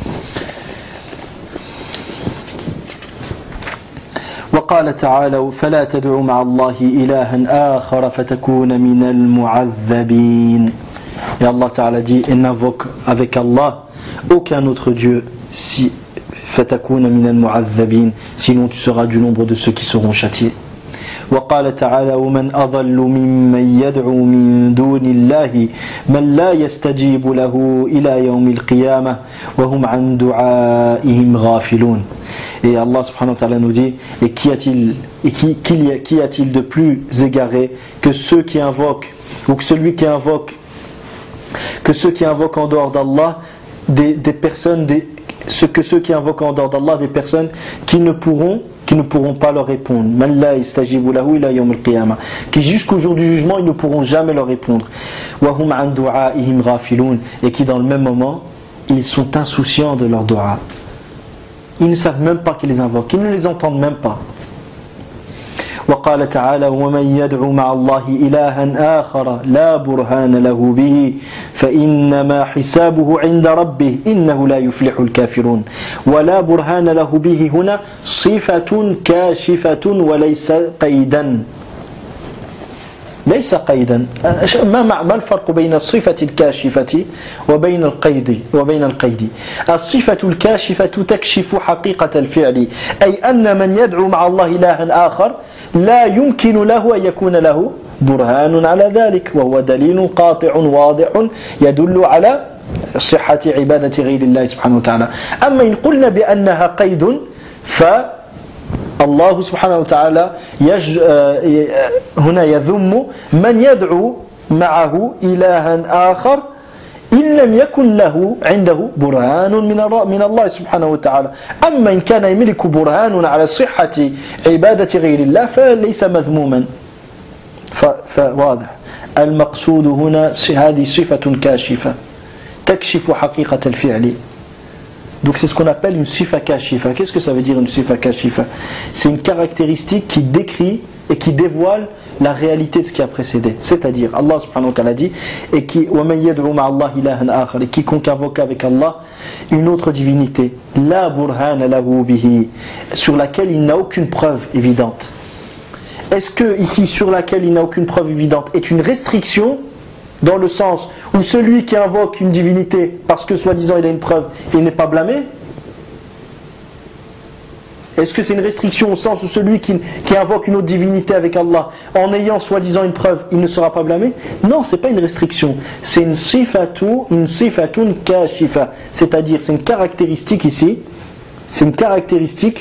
وقال تعالى فلا تدعوا مع الله إلها آخر فتكون من المعذبين. Et Allah Ta'ala dit, et n'invoque avec Allah aucun autre Dieu, si فتكون من المعذبين, sinon tu seras du nombre de ceux qui seront châtiés. وقال تعالى ومن أضل ممن يدعو من دون الله من لا يستجيب له إلى يوم القيامة وهم عن دعائهم غافلون. Et Allah subhanahu wa ta'ala nous dit, et qui a-t-il, et qui, qui, qui a-t-il de plus égaré que ceux qui invoquent, ou que celui qui invoque, que ceux qui invoquent en dehors d'Allah, des, des personnes, des, ce que ceux qui invoquent en dehors d'Allah, des personnes qui ne pourront, qui ne pourront pas leur répondre, man la yastajibu lahu ila yawm al-qiyamah, qui jusqu'au jour du jugement ils ne pourront jamais leur répondre, wa hum an du'aihim ghafilun, et qui dans le même moment ils sont insouciants de leur dua. ils ne savent même pas qu'ils les invoquent, ils ne les entendent même pas. وقال تعالى ومن يدعو مع الله إلها آخر لا برهان له به فإنما حسابه عند ربه إنه لا يفلح الكافرون ولا برهان له به هنا صفة كاشفة وليس قيدا ليس قيدا ما ما الفرق بين الصفة الكاشفة وبين القيد وبين القيد الصفة الكاشفة تكشف حقيقة الفعل أي أن من يدعو مع الله إلها آخر لا يمكن له أن يكون له برهان على ذلك وهو دليل قاطع واضح يدل على صحة عبادة غير الله سبحانه وتعالى. أما إن قلنا بأنها قيد ف الله سبحانه وتعالى يج... هنا يذم من يدعو معه إلها آخر إن لم يكن له عنده برهان من من الله سبحانه وتعالى. أما إن كان يملك برهان على صحة عبادة غير الله فليس مذموما. فواضح المقصود هنا هذه صفة كاشفة تكشف حقيقة الفعل. Donc c'est ce qu'on appelle une sifa kashifa. Qu'est-ce que ça veut dire une sifa kashifa? C'est une caractéristique qui décrit et qui dévoile la réalité de ce qui a précédé. C'est-à-dire, Allah subhanahu wa ta'ala dit, et qui وَمَنْ يَدْعُ مَعَ اللَّهِ إِلَهًا آخَرَ, et quiconque invoque avec Allah une autre divinité, la burhana lahu bihi, sur laquelle il n'a aucune preuve évidente. Est-ce que ici, sur laquelle il n'a aucune preuve évidente, est une restriction? Dans le sens où celui qui invoque une divinité parce que soi-disant il a une preuve, il n'est pas blâmé? Est-ce que c'est une restriction au sens où celui qui, qui invoque une autre divinité avec Allah en ayant soi-disant une preuve, il ne sera pas blâmé? Non, c'est pas une restriction, c'est une sifatu, une sifatun kashifa, c'est-à-dire c'est une caractéristique ici, c'est une caractéristique,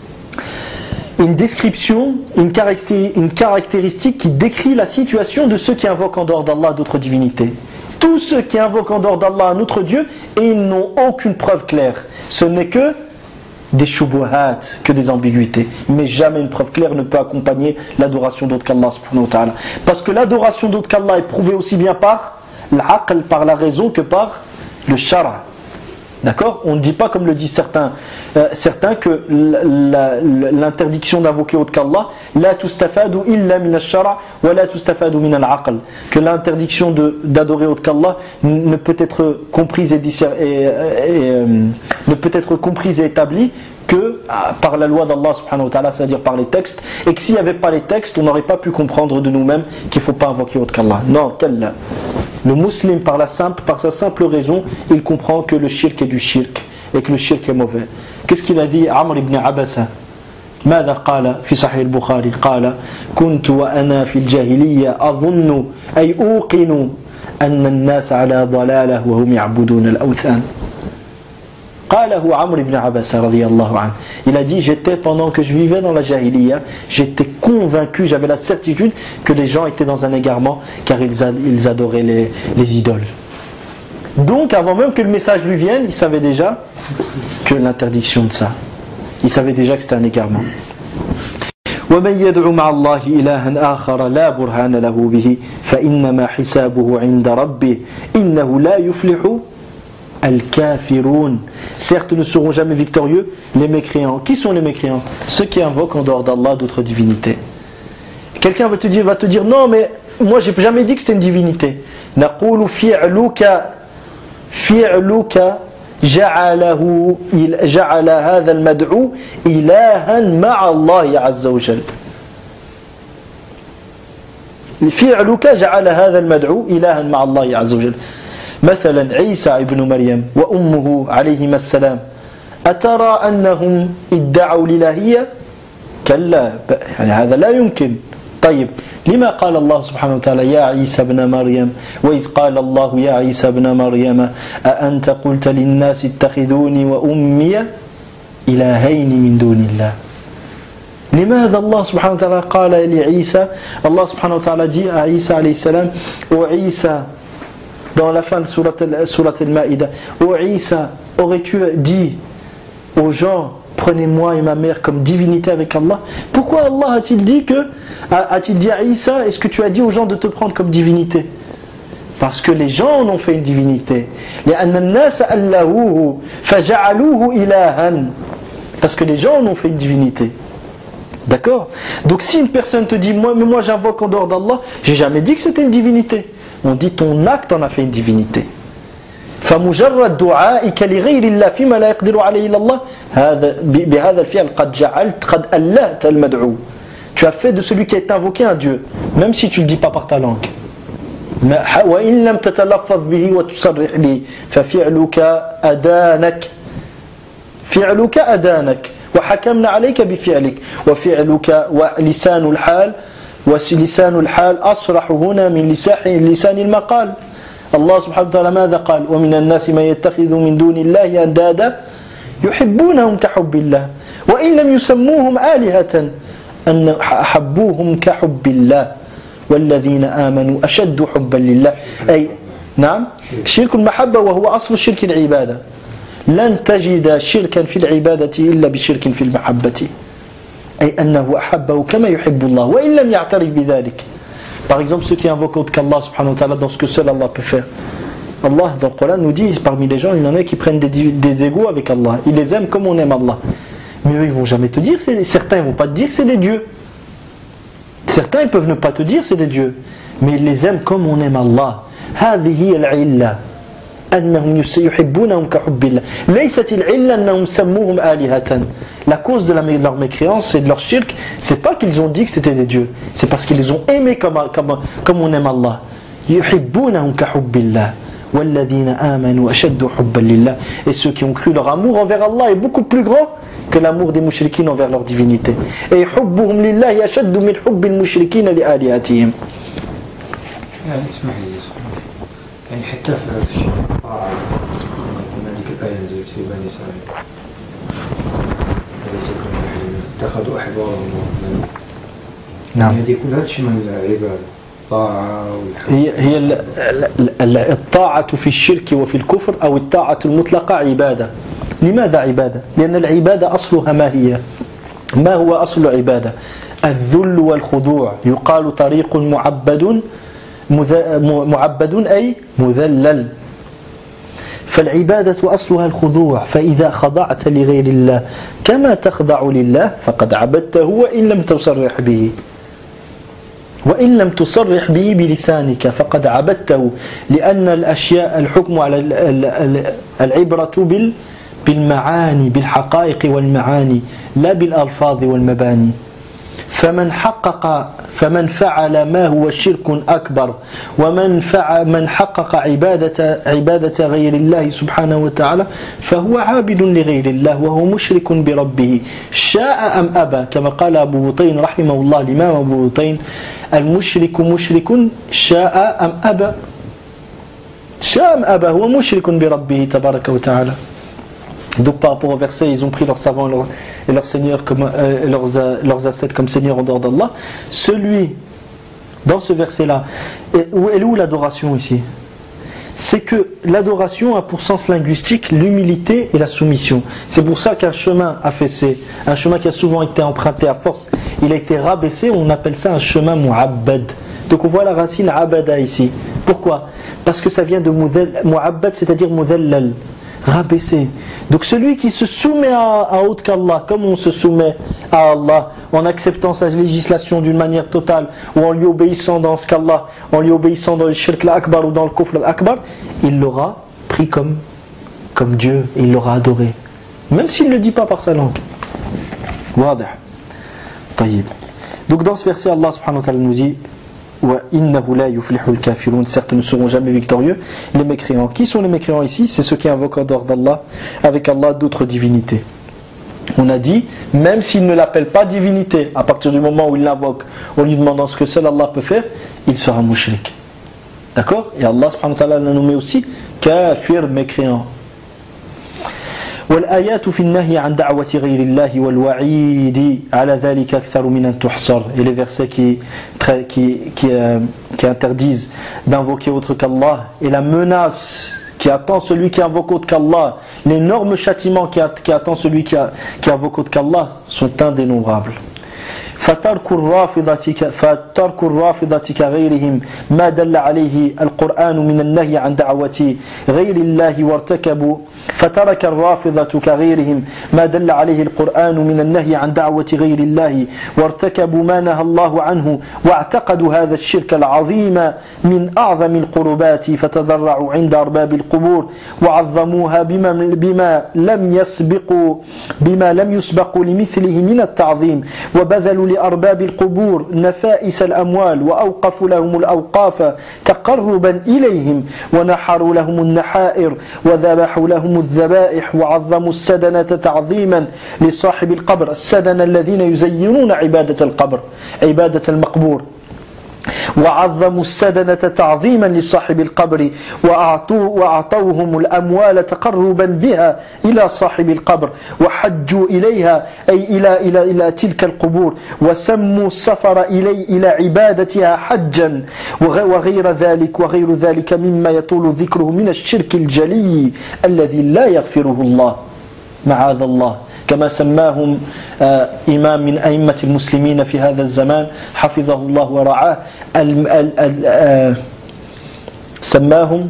une description, une caractéristique, une caractéristique qui décrit la situation de ceux qui invoquent en dehors d'Allah d'autres divinités. Tous ceux qui invoquent en dehors d'Allah un autre Dieu et ils n'ont aucune preuve claire. Ce n'est que des shubuhat, que des ambiguïtés. Mais jamais une preuve claire ne peut accompagner l'adoration d'autre qu'Allah subhanahu wa ta'ala. Parce que l'adoration d'autre qu'Allah est prouvée aussi bien par l'aql, par la raison, que par le shara. D'accord? On ne dit pas, comme le disent certains, euh, certains que la, la, l'interdiction d'invoquer autre qu'Allah, la tustafadu illa min ash-shara' wa la tustafadu min al-aql, que l'interdiction de, d'adorer autre qu'Allah ne peut être comprise et, discer, et, et, et euh, ne peut être comprise et établie que par la loi d'Allah subhanahu wa ta'ala, c'est-à-dire par les textes, et que s'il n'y avait pas les textes, on n'aurait pas pu comprendre de nous-mêmes qu'il ne faut pas invoquer autre qu'Allah. Non, qu'Allah. Le musulman, par la simple, par sa simple raison, il comprend que le shirk est du shirk et que le shirk est mauvais. Qu'est-ce qu'il a dit Amr ibn Abasa? ماذا قال في صحيح البخاري؟ قال كنت وأنا في الجاهلية أظن أي أوقن أن الناس على ضلالة وهم يعبدون الأوثان. قاله عمرو ibn Abasa radiyallahu anhu. Il a dit, j'étais, pendant que je vivais dans la jahiliya, j'étais convaincu, j'avais la certitude que les gens étaient dans un égarement car ils, ad, ils adoraient les, les idoles. Donc avant même que le message lui vienne, il savait déjà que l'interdiction de ça, il savait déjà que c'était un égarement. ومن يدعو مع الله إلها آخر لا برهان له به فإنما حسابه عند ربه إنه لا يفلح Al-Kafirun. Certes, ne seront jamais victorieux les mécréants. Qui sont les mécréants? Ceux qui invoquent en dehors d'Allah d'autres divinités. Quelqu'un va te dire, va te dire non, mais moi j'ai jamais dit que c'était une divinité. Naqulu fi'luka fi'luka ja'alahu ja'ala hadha al-mad'u ilahan ma'a Allah azza wa jalla. Fi'luka ja'ala hadha al-mad'u ilahan ma'a Allah azza wa jalla. مثلا عيسى ابن مريم وأمه عليهما السلام أترى أنهم ادعوا الإلهية؟ كلا، يعني هذا لا يمكن. طيب لما قال الله سبحانه وتعالى يا عيسى ابن مريم وإذ قال الله يا عيسى ابن مريم أأنت قلت للناس اتخذوني وأمي إلهين من دون الله؟ لماذا الله سبحانه وتعالى قال لعيسى؟ الله سبحانه وتعالى dit à Isa alayhi salam, ô Isa, dans la fin de Surat al-Ma'ida, ô Isa, aurais-tu dit aux gens, prenez-moi et ma mère comme divinité avec Allah? Pourquoi Allah a-t-il dit que, a-t-il dit à Isa, est-ce que tu as dit aux gens de te prendre comme divinité? Parce que les gens en ont fait une divinité. لأن الناس ألهوه فجعلوه إلها. Parce que les gens en ont fait une divinité. D'accord? Donc si une personne te dit, moi, mais moi j'invoque en dehors d'Allah, j'ai jamais dit que c'était une divinité. On dit ton acte en a fait une divinité. فمجرد دعائك لغير الله فيما لا يقدر عليه إلا الله هذا بهذا الفعل قد جعلت قد ألهت المدعو. Tu as fait de celui qui est invoqué un Dieu, même si tu ne le dis pas par ta langue. وإن لم تتلفظ به وتصرح به ففعلك أدانك فعلك أدانك وحكمنا عليك بفعلك وفعلك ولسان الحال ولسان الحال أصرح هنا من لسان المقال. الله سبحانه وتعالى ماذا قال؟ ومن الناس من يتخذ من دون الله أندادا يحبونهم كحب الله وإن لم يسموهم آلهة أن أحبوهم كحب الله والذين آمنوا أشد حبا لله. أي نعم شرك المحبة وهو أصل الشرك العبادة. لن تجد شركا في العبادة إلا بشرك في المحبة، أي أنه أحبه كما يحب الله وإن لم يعترف بذلك. Par exemple, ceux qui invoquent autre qu'Allah subhanahu wa ta'ala dans ce que seul Allah peut faire. Allah dans le Coran nous dit, parmi les gens, il y en a qui prennent des, des égos avec Allah. Ils les aiment comme on aime Allah. Mais eux, ils vont jamais te dire, c'est, certains ne vont pas te dire que c'est des dieux. Certains ils peuvent ne pas te dire c'est des dieux. Mais ils les aiment comme on aime Allah. هذه العلة أنهم يحبونهم كحب الله. ليست العلة أنهم سموهم آلهة. La cause de, la, de leur mécréance et de leur shirk, c'est pas qu'ils ont dit que c'était des dieux, c'est parce qu'ils les ont aimés comme, comme, comme on aime Allah. يحبونهم كحب الله والذين آمنوا أشد حبا لله. Et ceux qui ont cru, leur amour envers Allah est beaucoup plus grand que l'amour des mouchriquines envers leur divinité. Et حبهم لله أشد من حب المشركين لآلهتهم. يعني اسمح لي يعني حتى في الشرع هذيك الآية نزلت في بني إسرائيل اتخذوا أحبارهم ورهبانهم. نعم. هذه كلها تشمل العبادة الطاعة والحب. هي هي الطاعة في الشرك وفي الكفر أو الطاعة المطلقة عبادة. لماذا عبادة؟ لأن العبادة أصلها ما هي؟ ما هو أصل العبادة؟ الذل والخضوع. يقال طريق معبد معبد أي مذلل. فالعبادة أصلها الخضوع، فإذا خضعت لغير الله كما تخضع لله فقد عبدته وإن لم تصرح به وإن لم تصرح به بلسانك فقد عبدته، لأن الأشياء الحكم على العبرة بالمعاني بالحقائق والمعاني لا بالألفاظ والمباني. فمن حقق فمن فعل ما هو شرك أكبر ومن فعل من حقق عبادة عبادة غير الله سبحانه وتعالى فهو عابد لغير الله وهو مشرك بربه شاء أم أبى، كما قال أبو بطين رحمه الله الإمام أبو بطين المشرك مشرك شاء أم أبى شاء أم أبى هو مشرك بربه تبارك وتعالى. Donc par rapport au verset, ils ont pris leurs savants et leurs, et leurs seigneurs comme, euh, leurs, leurs ascètes comme seigneurs en dehors d'Allah. Celui, dans ce verset-là, et, où, elle est où l'adoration ici? C'est que l'adoration a pour sens linguistique l'humilité et la soumission. C'est pour ça qu'un chemin affaissé, un chemin qui a souvent été emprunté à force, il a été rabaissé, on appelle ça un chemin mu'abbad. Donc on voit la racine abada ici. Pourquoi? Parce que ça vient de mu'abbad, c'est-à-dire mudallal, rabaissé. Donc celui qui se soumet à, à autre qu'Allah, comme on se soumet à Allah, en acceptant sa législation d'une manière totale, ou en lui obéissant dans ce qu'Allah, en lui obéissant dans le shirk al-akbar ou dans le kufr al-akbar, il l'aura pris comme, comme Dieu, et il l'aura adoré. Même s'il ne le dit pas par sa langue. Wadah. Taïb. Donc dans ce verset, Allah subhanahu wa ta'ala nous dit certes ne seront jamais victorieux les mécréants. Qui sont les mécréants ici? C'est ceux qui invoquent en dehors d'Allah avec Allah d'autres divinités. On a dit, même s'ils ne l'appellent pas divinité, à partir du moment où ils l'invoquent en lui demandant ce que seul Allah peut faire, il sera mushrik. D'accord? Et Allah subhanahu wa ta'ala l'a nommé aussi kafir, mécréant. والآيات في النهي عن دعوة غير الله والوعيد على ذلك أكثر من أن تحصر. Et les versets qui, qui, qui, euh, qui interdisent d'invoquer autre qu'Allah et la menace qui attend celui qui invoque autre qu'Allah, l'énorme châtiment qui, qui attend celui qui, a, qui invoque autre qu'Allah sont indénombrables. فترك الرافضة فترك الرافضة كغيرهم ما دل عليه القرآن من النهي عن دعوة غير الله وارتكبوا فترك الرافضة كغيرهم ما دل عليه القرآن من النهي عن دعوة غير الله وارتكبوا ما نهى الله عنه واعتقدوا هذا الشرك العظيم من أعظم القربات فتضرعوا عند أرباب القبور وعظموها بما, بما لم يسبقوا بما لم يسبقوا لمثله من التعظيم وبذلوا لأرباب القبور نفائس الأموال وأوقفوا لهم الأوقاف تقربا إليهم ونحروا لهم النحائر وذبحوا لهم الذبائح وعظموا السدنة تعظيما لصاحب القبر السدنة الذين يزينون عبادة القبر عبادة المقبور وعظموا السدنة تعظيما لصاحب القبر وأعطوه وأعطوهم الأموال تقربا بها إلى صاحب القبر وحجوا إليها أي إلى إلى إلى تلك القبور وسموا السفر إلي إلى عبادتها حجا وغير ذلك وغير ذلك مما يطول ذكره من الشرك الجلي الذي لا يغفره الله معاذ الله كما سماهم آه إمام من أئمة المسلمين في هذا الزمان حفظه الله ورعاه ال ال ال آه سماهم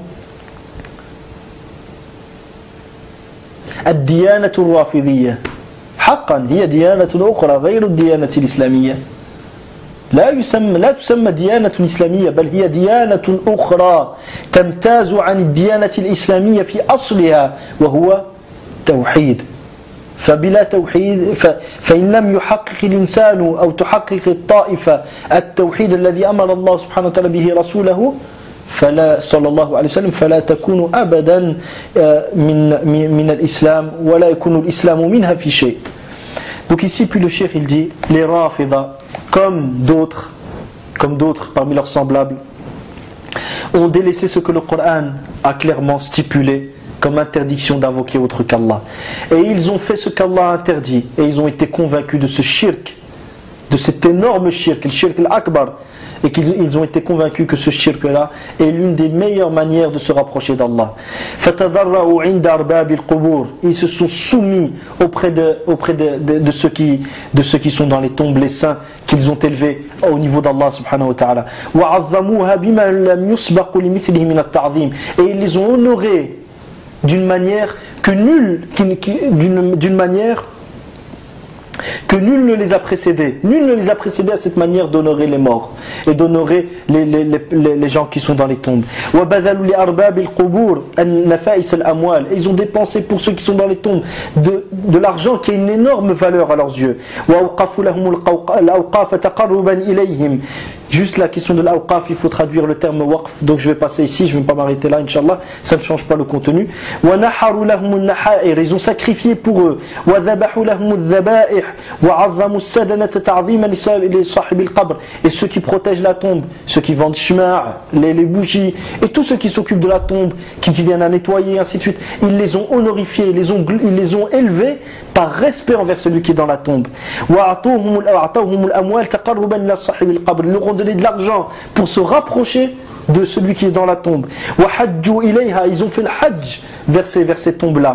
الديانة الرافضية حقا هي ديانة أخرى غير الديانة الإسلامية لا يسمى لا تسمى ديانة إسلامية بل هي ديانة أخرى تمتاز عن الديانة الإسلامية في أصلها وهو توحيد فبلا توحيد فإن لم يحقق الإنسان أو تحقق الطائفة التوحيد الذي أمر الله سبحانه وتعالى به رسوله فلا صلى الله عليه وسلم فلا تكون أبدا من من الإسلام ولا يكون الإسلام منها في شيء. Donc ici puis le cheikh il dit les Rafida comme d'autres comme d'autres parmi leurs semblables ont délaissé ce que le Coran a clairement stipulé comme interdiction d'invoquer autre qu'Allah. Et ils ont fait ce qu'Allah a interdit. Et ils ont été convaincus de ce shirk, de cet énorme shirk, le shirk al-akbar. Et qu'ils ils ont été convaincus que ce shirk-là est l'une des meilleures manières de se rapprocher d'Allah. فَتَضَرَّعُوا عِنْدَ أَرْبَابِ الْقُبُورِ Ils se sont soumis auprès de, auprès de, de, de, ceux qui, de ceux qui sont dans les tombes, les saints, qu'ils ont élevés au niveau d'Allah subhanahu wa ta'ala. وَعَظَّمُوهَا بِمَا لَمْ يُسْبَقُ لِمِثْلِهِ مِنَ التَّعْظِيمِ Et ils les ont honorés d'une manière que nul qui, qui, d'une, d'une manière que nul ne les a précédés. Nul ne les a précédés à cette manière d'honorer les morts et d'honorer les, les, les, les gens qui sont dans les tombes. Et ils ont dépensé pour ceux qui sont dans les tombes de, de l'argent qui a une énorme valeur à leurs yeux. Juste la question de l'awqaf, il faut traduire le terme waqf, donc je vais passer ici, je ne vais pas m'arrêter là, Inch'Allah, ça ne change pas le contenu. Ils ont sacrifié pour eux. Et ceux qui protègent la tombe, ceux qui vendent shma', les, les bougies, et tous ceux qui s'occupent de la tombe, qui, qui viennent à nettoyer, ainsi de suite, ils les ont honorifiés, ils les ont, ils les ont élevés par respect envers celui qui est dans la tombe. Ils leur ont donné de l'argent pour se rapprocher de celui qui est dans la tombe. Ils ont fait le hajj vers ces, vers ces tombes-là.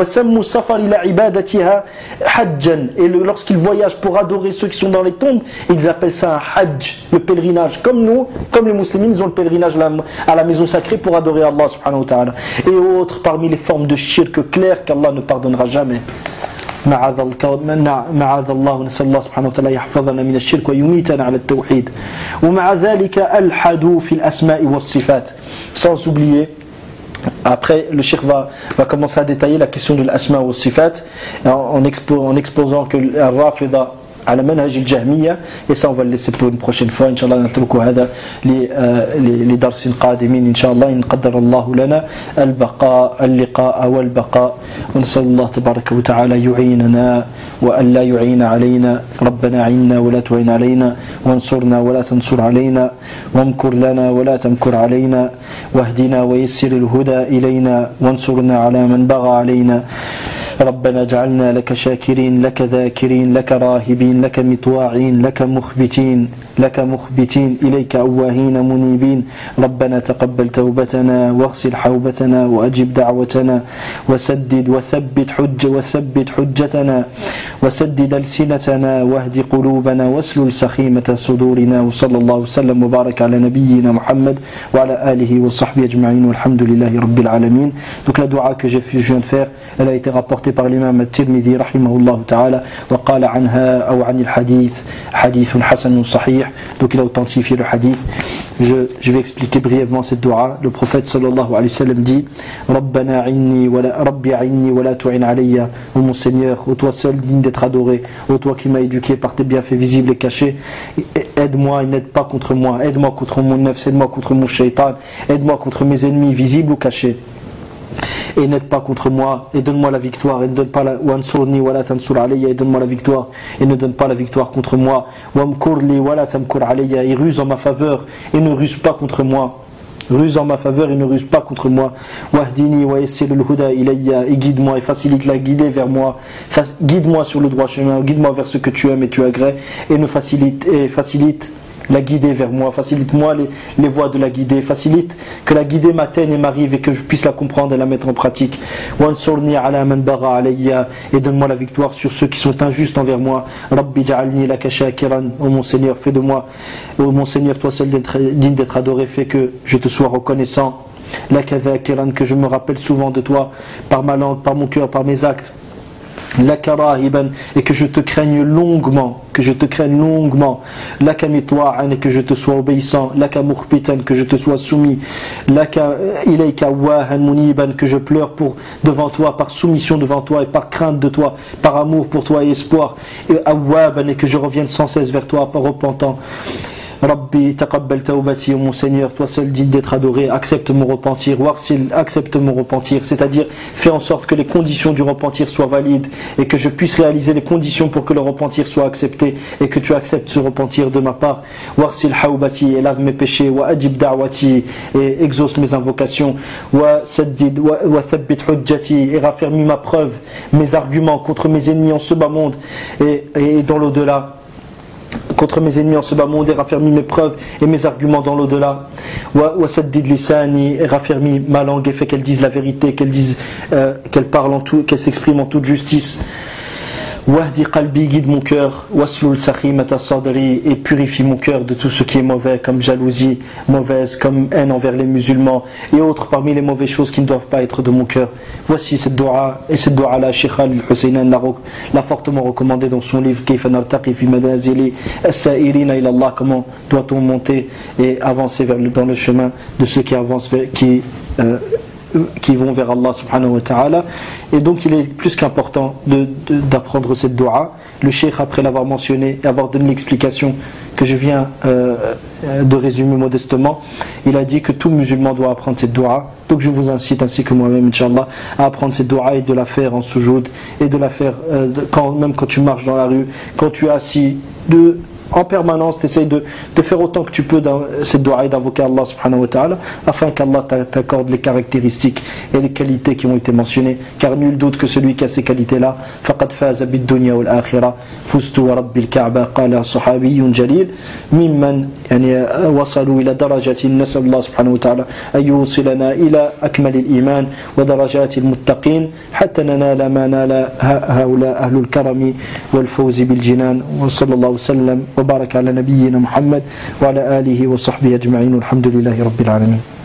Et le, lorsqu'ils voyagent pour adorer ceux qui sont dans les tombes, ils appellent ça un hajj, le pèlerinage. Comme nous, comme les musulmans, ils ont le pèlerinage à la, à la maison sacrée pour adorer Allah subhanahu wa ta'ala. Et autres parmi les formes de shirk claires qu'Allah ne pardonnera jamais. معاذ الله ونسأل الله سبحانه وتعالى يحفظنا من الشرك ويميتنا على التوحيد ومع ذلك ألحدوا في الأسماء والصفات sans oublier après le cheikh va, va commencer à détailler la question de l'asma wa sifat en, en, expo, en exposant que al-Rafida على منهج الجهمية et ça on va le laisser pour une prochaine fois إن شاء الله نترك هذا لدرس قادمين إن شاء الله إن قدر الله لنا البقاء اللقاء والبقاء ونسأل الله تبارك وتعالى يعيننا وألا يعين علينا ربنا عنا ولا تعين علينا وانصرنا ولا تنصر علينا وامكر لنا ولا تمكر علينا واهدنا ويسر الهدى إلينا وانصرنا على من بغى علينا ربنا اجعلنا لك شاكرين لك ذاكرين لك راهبين لك مطواعين لك مخبتين لك مخبتين إليك أواهين منيبين ربنا تقبل توبتنا واغسل حوبتنا وأجب دعوتنا وسدد وثبت حج وثبت حجتنا وسدد ألسنتنا واهد قلوبنا واسلل سخيمة صدورنا وصلى الله وسلم وبارك على نبينا محمد وعلى آله وصحبه أجمعين والحمد لله رب العالمين. Donc la dua que je viens de faire, elle a été rapportée par l'imam At-Tirmidhi rahimahullah ta'ala wa qala anha ou an al-hadith hadithun hasanun sahih. Donc il a authentifié le hadith. Je, je vais expliquer brièvement cette dua. Le prophète sallallahu alayhi wa sallam dit Rabbana a'inni wa la Rabbi a'inni wa la tu'in alayya. Ô mon Seigneur, ô toi seul digne d'être adoré, ô toi qui m'as éduqué par tes bienfaits visibles et cachés, aide-moi et n'aide pas contre moi, aide-moi contre mon nefs, aide-moi contre mon shaitan, aide-moi contre mes ennemis visibles ou cachés. Et n'aide pas contre moi et donne-moi la victoire et ne donne pas la wansurni wala tansur alayya et donne-moi la victoire et ne donne pas la victoire contre moi wamkurli wala tamkur alayya et ruse en ma faveur et ne ruse pas contre moi ruse en ma faveur et ne ruse pas contre moi wahdini wa yassir al-huda ilayya et guide-moi et facilite la guider vers moi guide-moi sur le droit chemin guide-moi vers ce que tu aimes et tu agrées et ne facilite et facilite la guider vers moi, facilite-moi les, les voies de la guider, facilite que la guider m'atteigne et m'arrive et que je puisse la comprendre et la mettre en pratique. Wansurni ala man bagha alayya et donne-moi la victoire sur ceux qui sont injustes envers moi. Rabbi ja'alni laka shakiran, ô mon Seigneur, fais de moi, ô mon Seigneur, toi seul digne d'être adoré, fais que je te sois reconnaissant. Laka dhakiran, que je me rappelle souvent de toi par ma langue, par mon cœur, par mes actes. Laka rahiban, et que je te craigne longuement, que je te craigne longuement. Laka mitwa'an, et que je te sois obéissant. Laka mukhbitan, que je te sois soumis. Laka ilayka wahan muniban, que je pleure pour devant toi, par soumission devant toi et par crainte de toi, par amour pour toi et espoir. Et awwaban, et que je revienne sans cesse vers toi, par repentant. Rabbi taqabbal tawbati, mon Seigneur, toi seul digne d'être adoré, accepte mon repentir, warsil, accepte mon repentir, c'est-à-dire fais en sorte que les conditions du repentir soient valides et que je puisse réaliser les conditions pour que le repentir soit accepté et que tu acceptes ce repentir de ma part. Warsil hawbati, et lave mes péchés, wa ajib da'wati, et exauce mes invocations, wa saddid, wa thabbit hujjati, et raffermis ma preuve, mes arguments contre mes ennemis en ce bas monde et, et dans l'au-delà. Contre mes ennemis en ce bas monde et raffermis mes preuves et mes arguments dans l'au-delà. Wa saddid lisani, et raffermis ma langue et fait qu'elle dise la vérité, qu'elle dise, euh, qu'elle parle en tout, qu'elle s'exprime en toute justice. Wahdi qalbi, guide mon cœur, waslul sakhimata sadri, et purifie mon cœur de tout ce qui est mauvais, comme jalousie mauvaise, comme haine envers les musulmans et autres parmi les mauvaises choses qui ne doivent pas être de mon cœur. Voici cette dua, et cette dua là, Cheikh Al-Husaynan l'a fortement recommandé dans son livre Kayfa nartaqi fi madazili as-sa'irina ila Allah, comment doit-on monter et avancer vers le, dans le chemin de ceux qui avancent vers, qui euh, qui vont vers Allah subhanahu wa ta'ala. Et donc il est plus qu'important de, de, d'apprendre cette dua. Le cheikh, après l'avoir mentionné et avoir donné l'explication que je viens euh, de résumer modestement, il a dit que tout musulman doit apprendre cette dua. Donc je vous incite, ainsi que moi-même Inch'Allah, à apprendre cette dua et de la faire en sujoud et de la faire euh, quand, même quand tu marches dans la rue, quand tu es assis, de en permanence, tu essayes de, de faire autant que tu peux dans cette dua et d'invoquer Allah subhanahu wa ta'ala, afin qu'Allah t'accorde les caractéristiques et les qualités qui ont été mentionnées, car nul doute que celui qui a ces qualités-là, faqad faza bid dunya wal akhirah, fustu wa rabbil ka'ba, qala sahabiyyun jalil, mimman yani wasalu ila darajatin, nasal Allah subhanahu wa ta'ala an yusilana ila akmal al-iman wa darajat al-muttaqin, hatta nanala ma nala haula ahlul karami wal fawzi bil jinan, wa sallallahu wa sallam وبارك على نبينا محمد وعلى آله وصحبه أجمعين والحمد لله رب العالمين.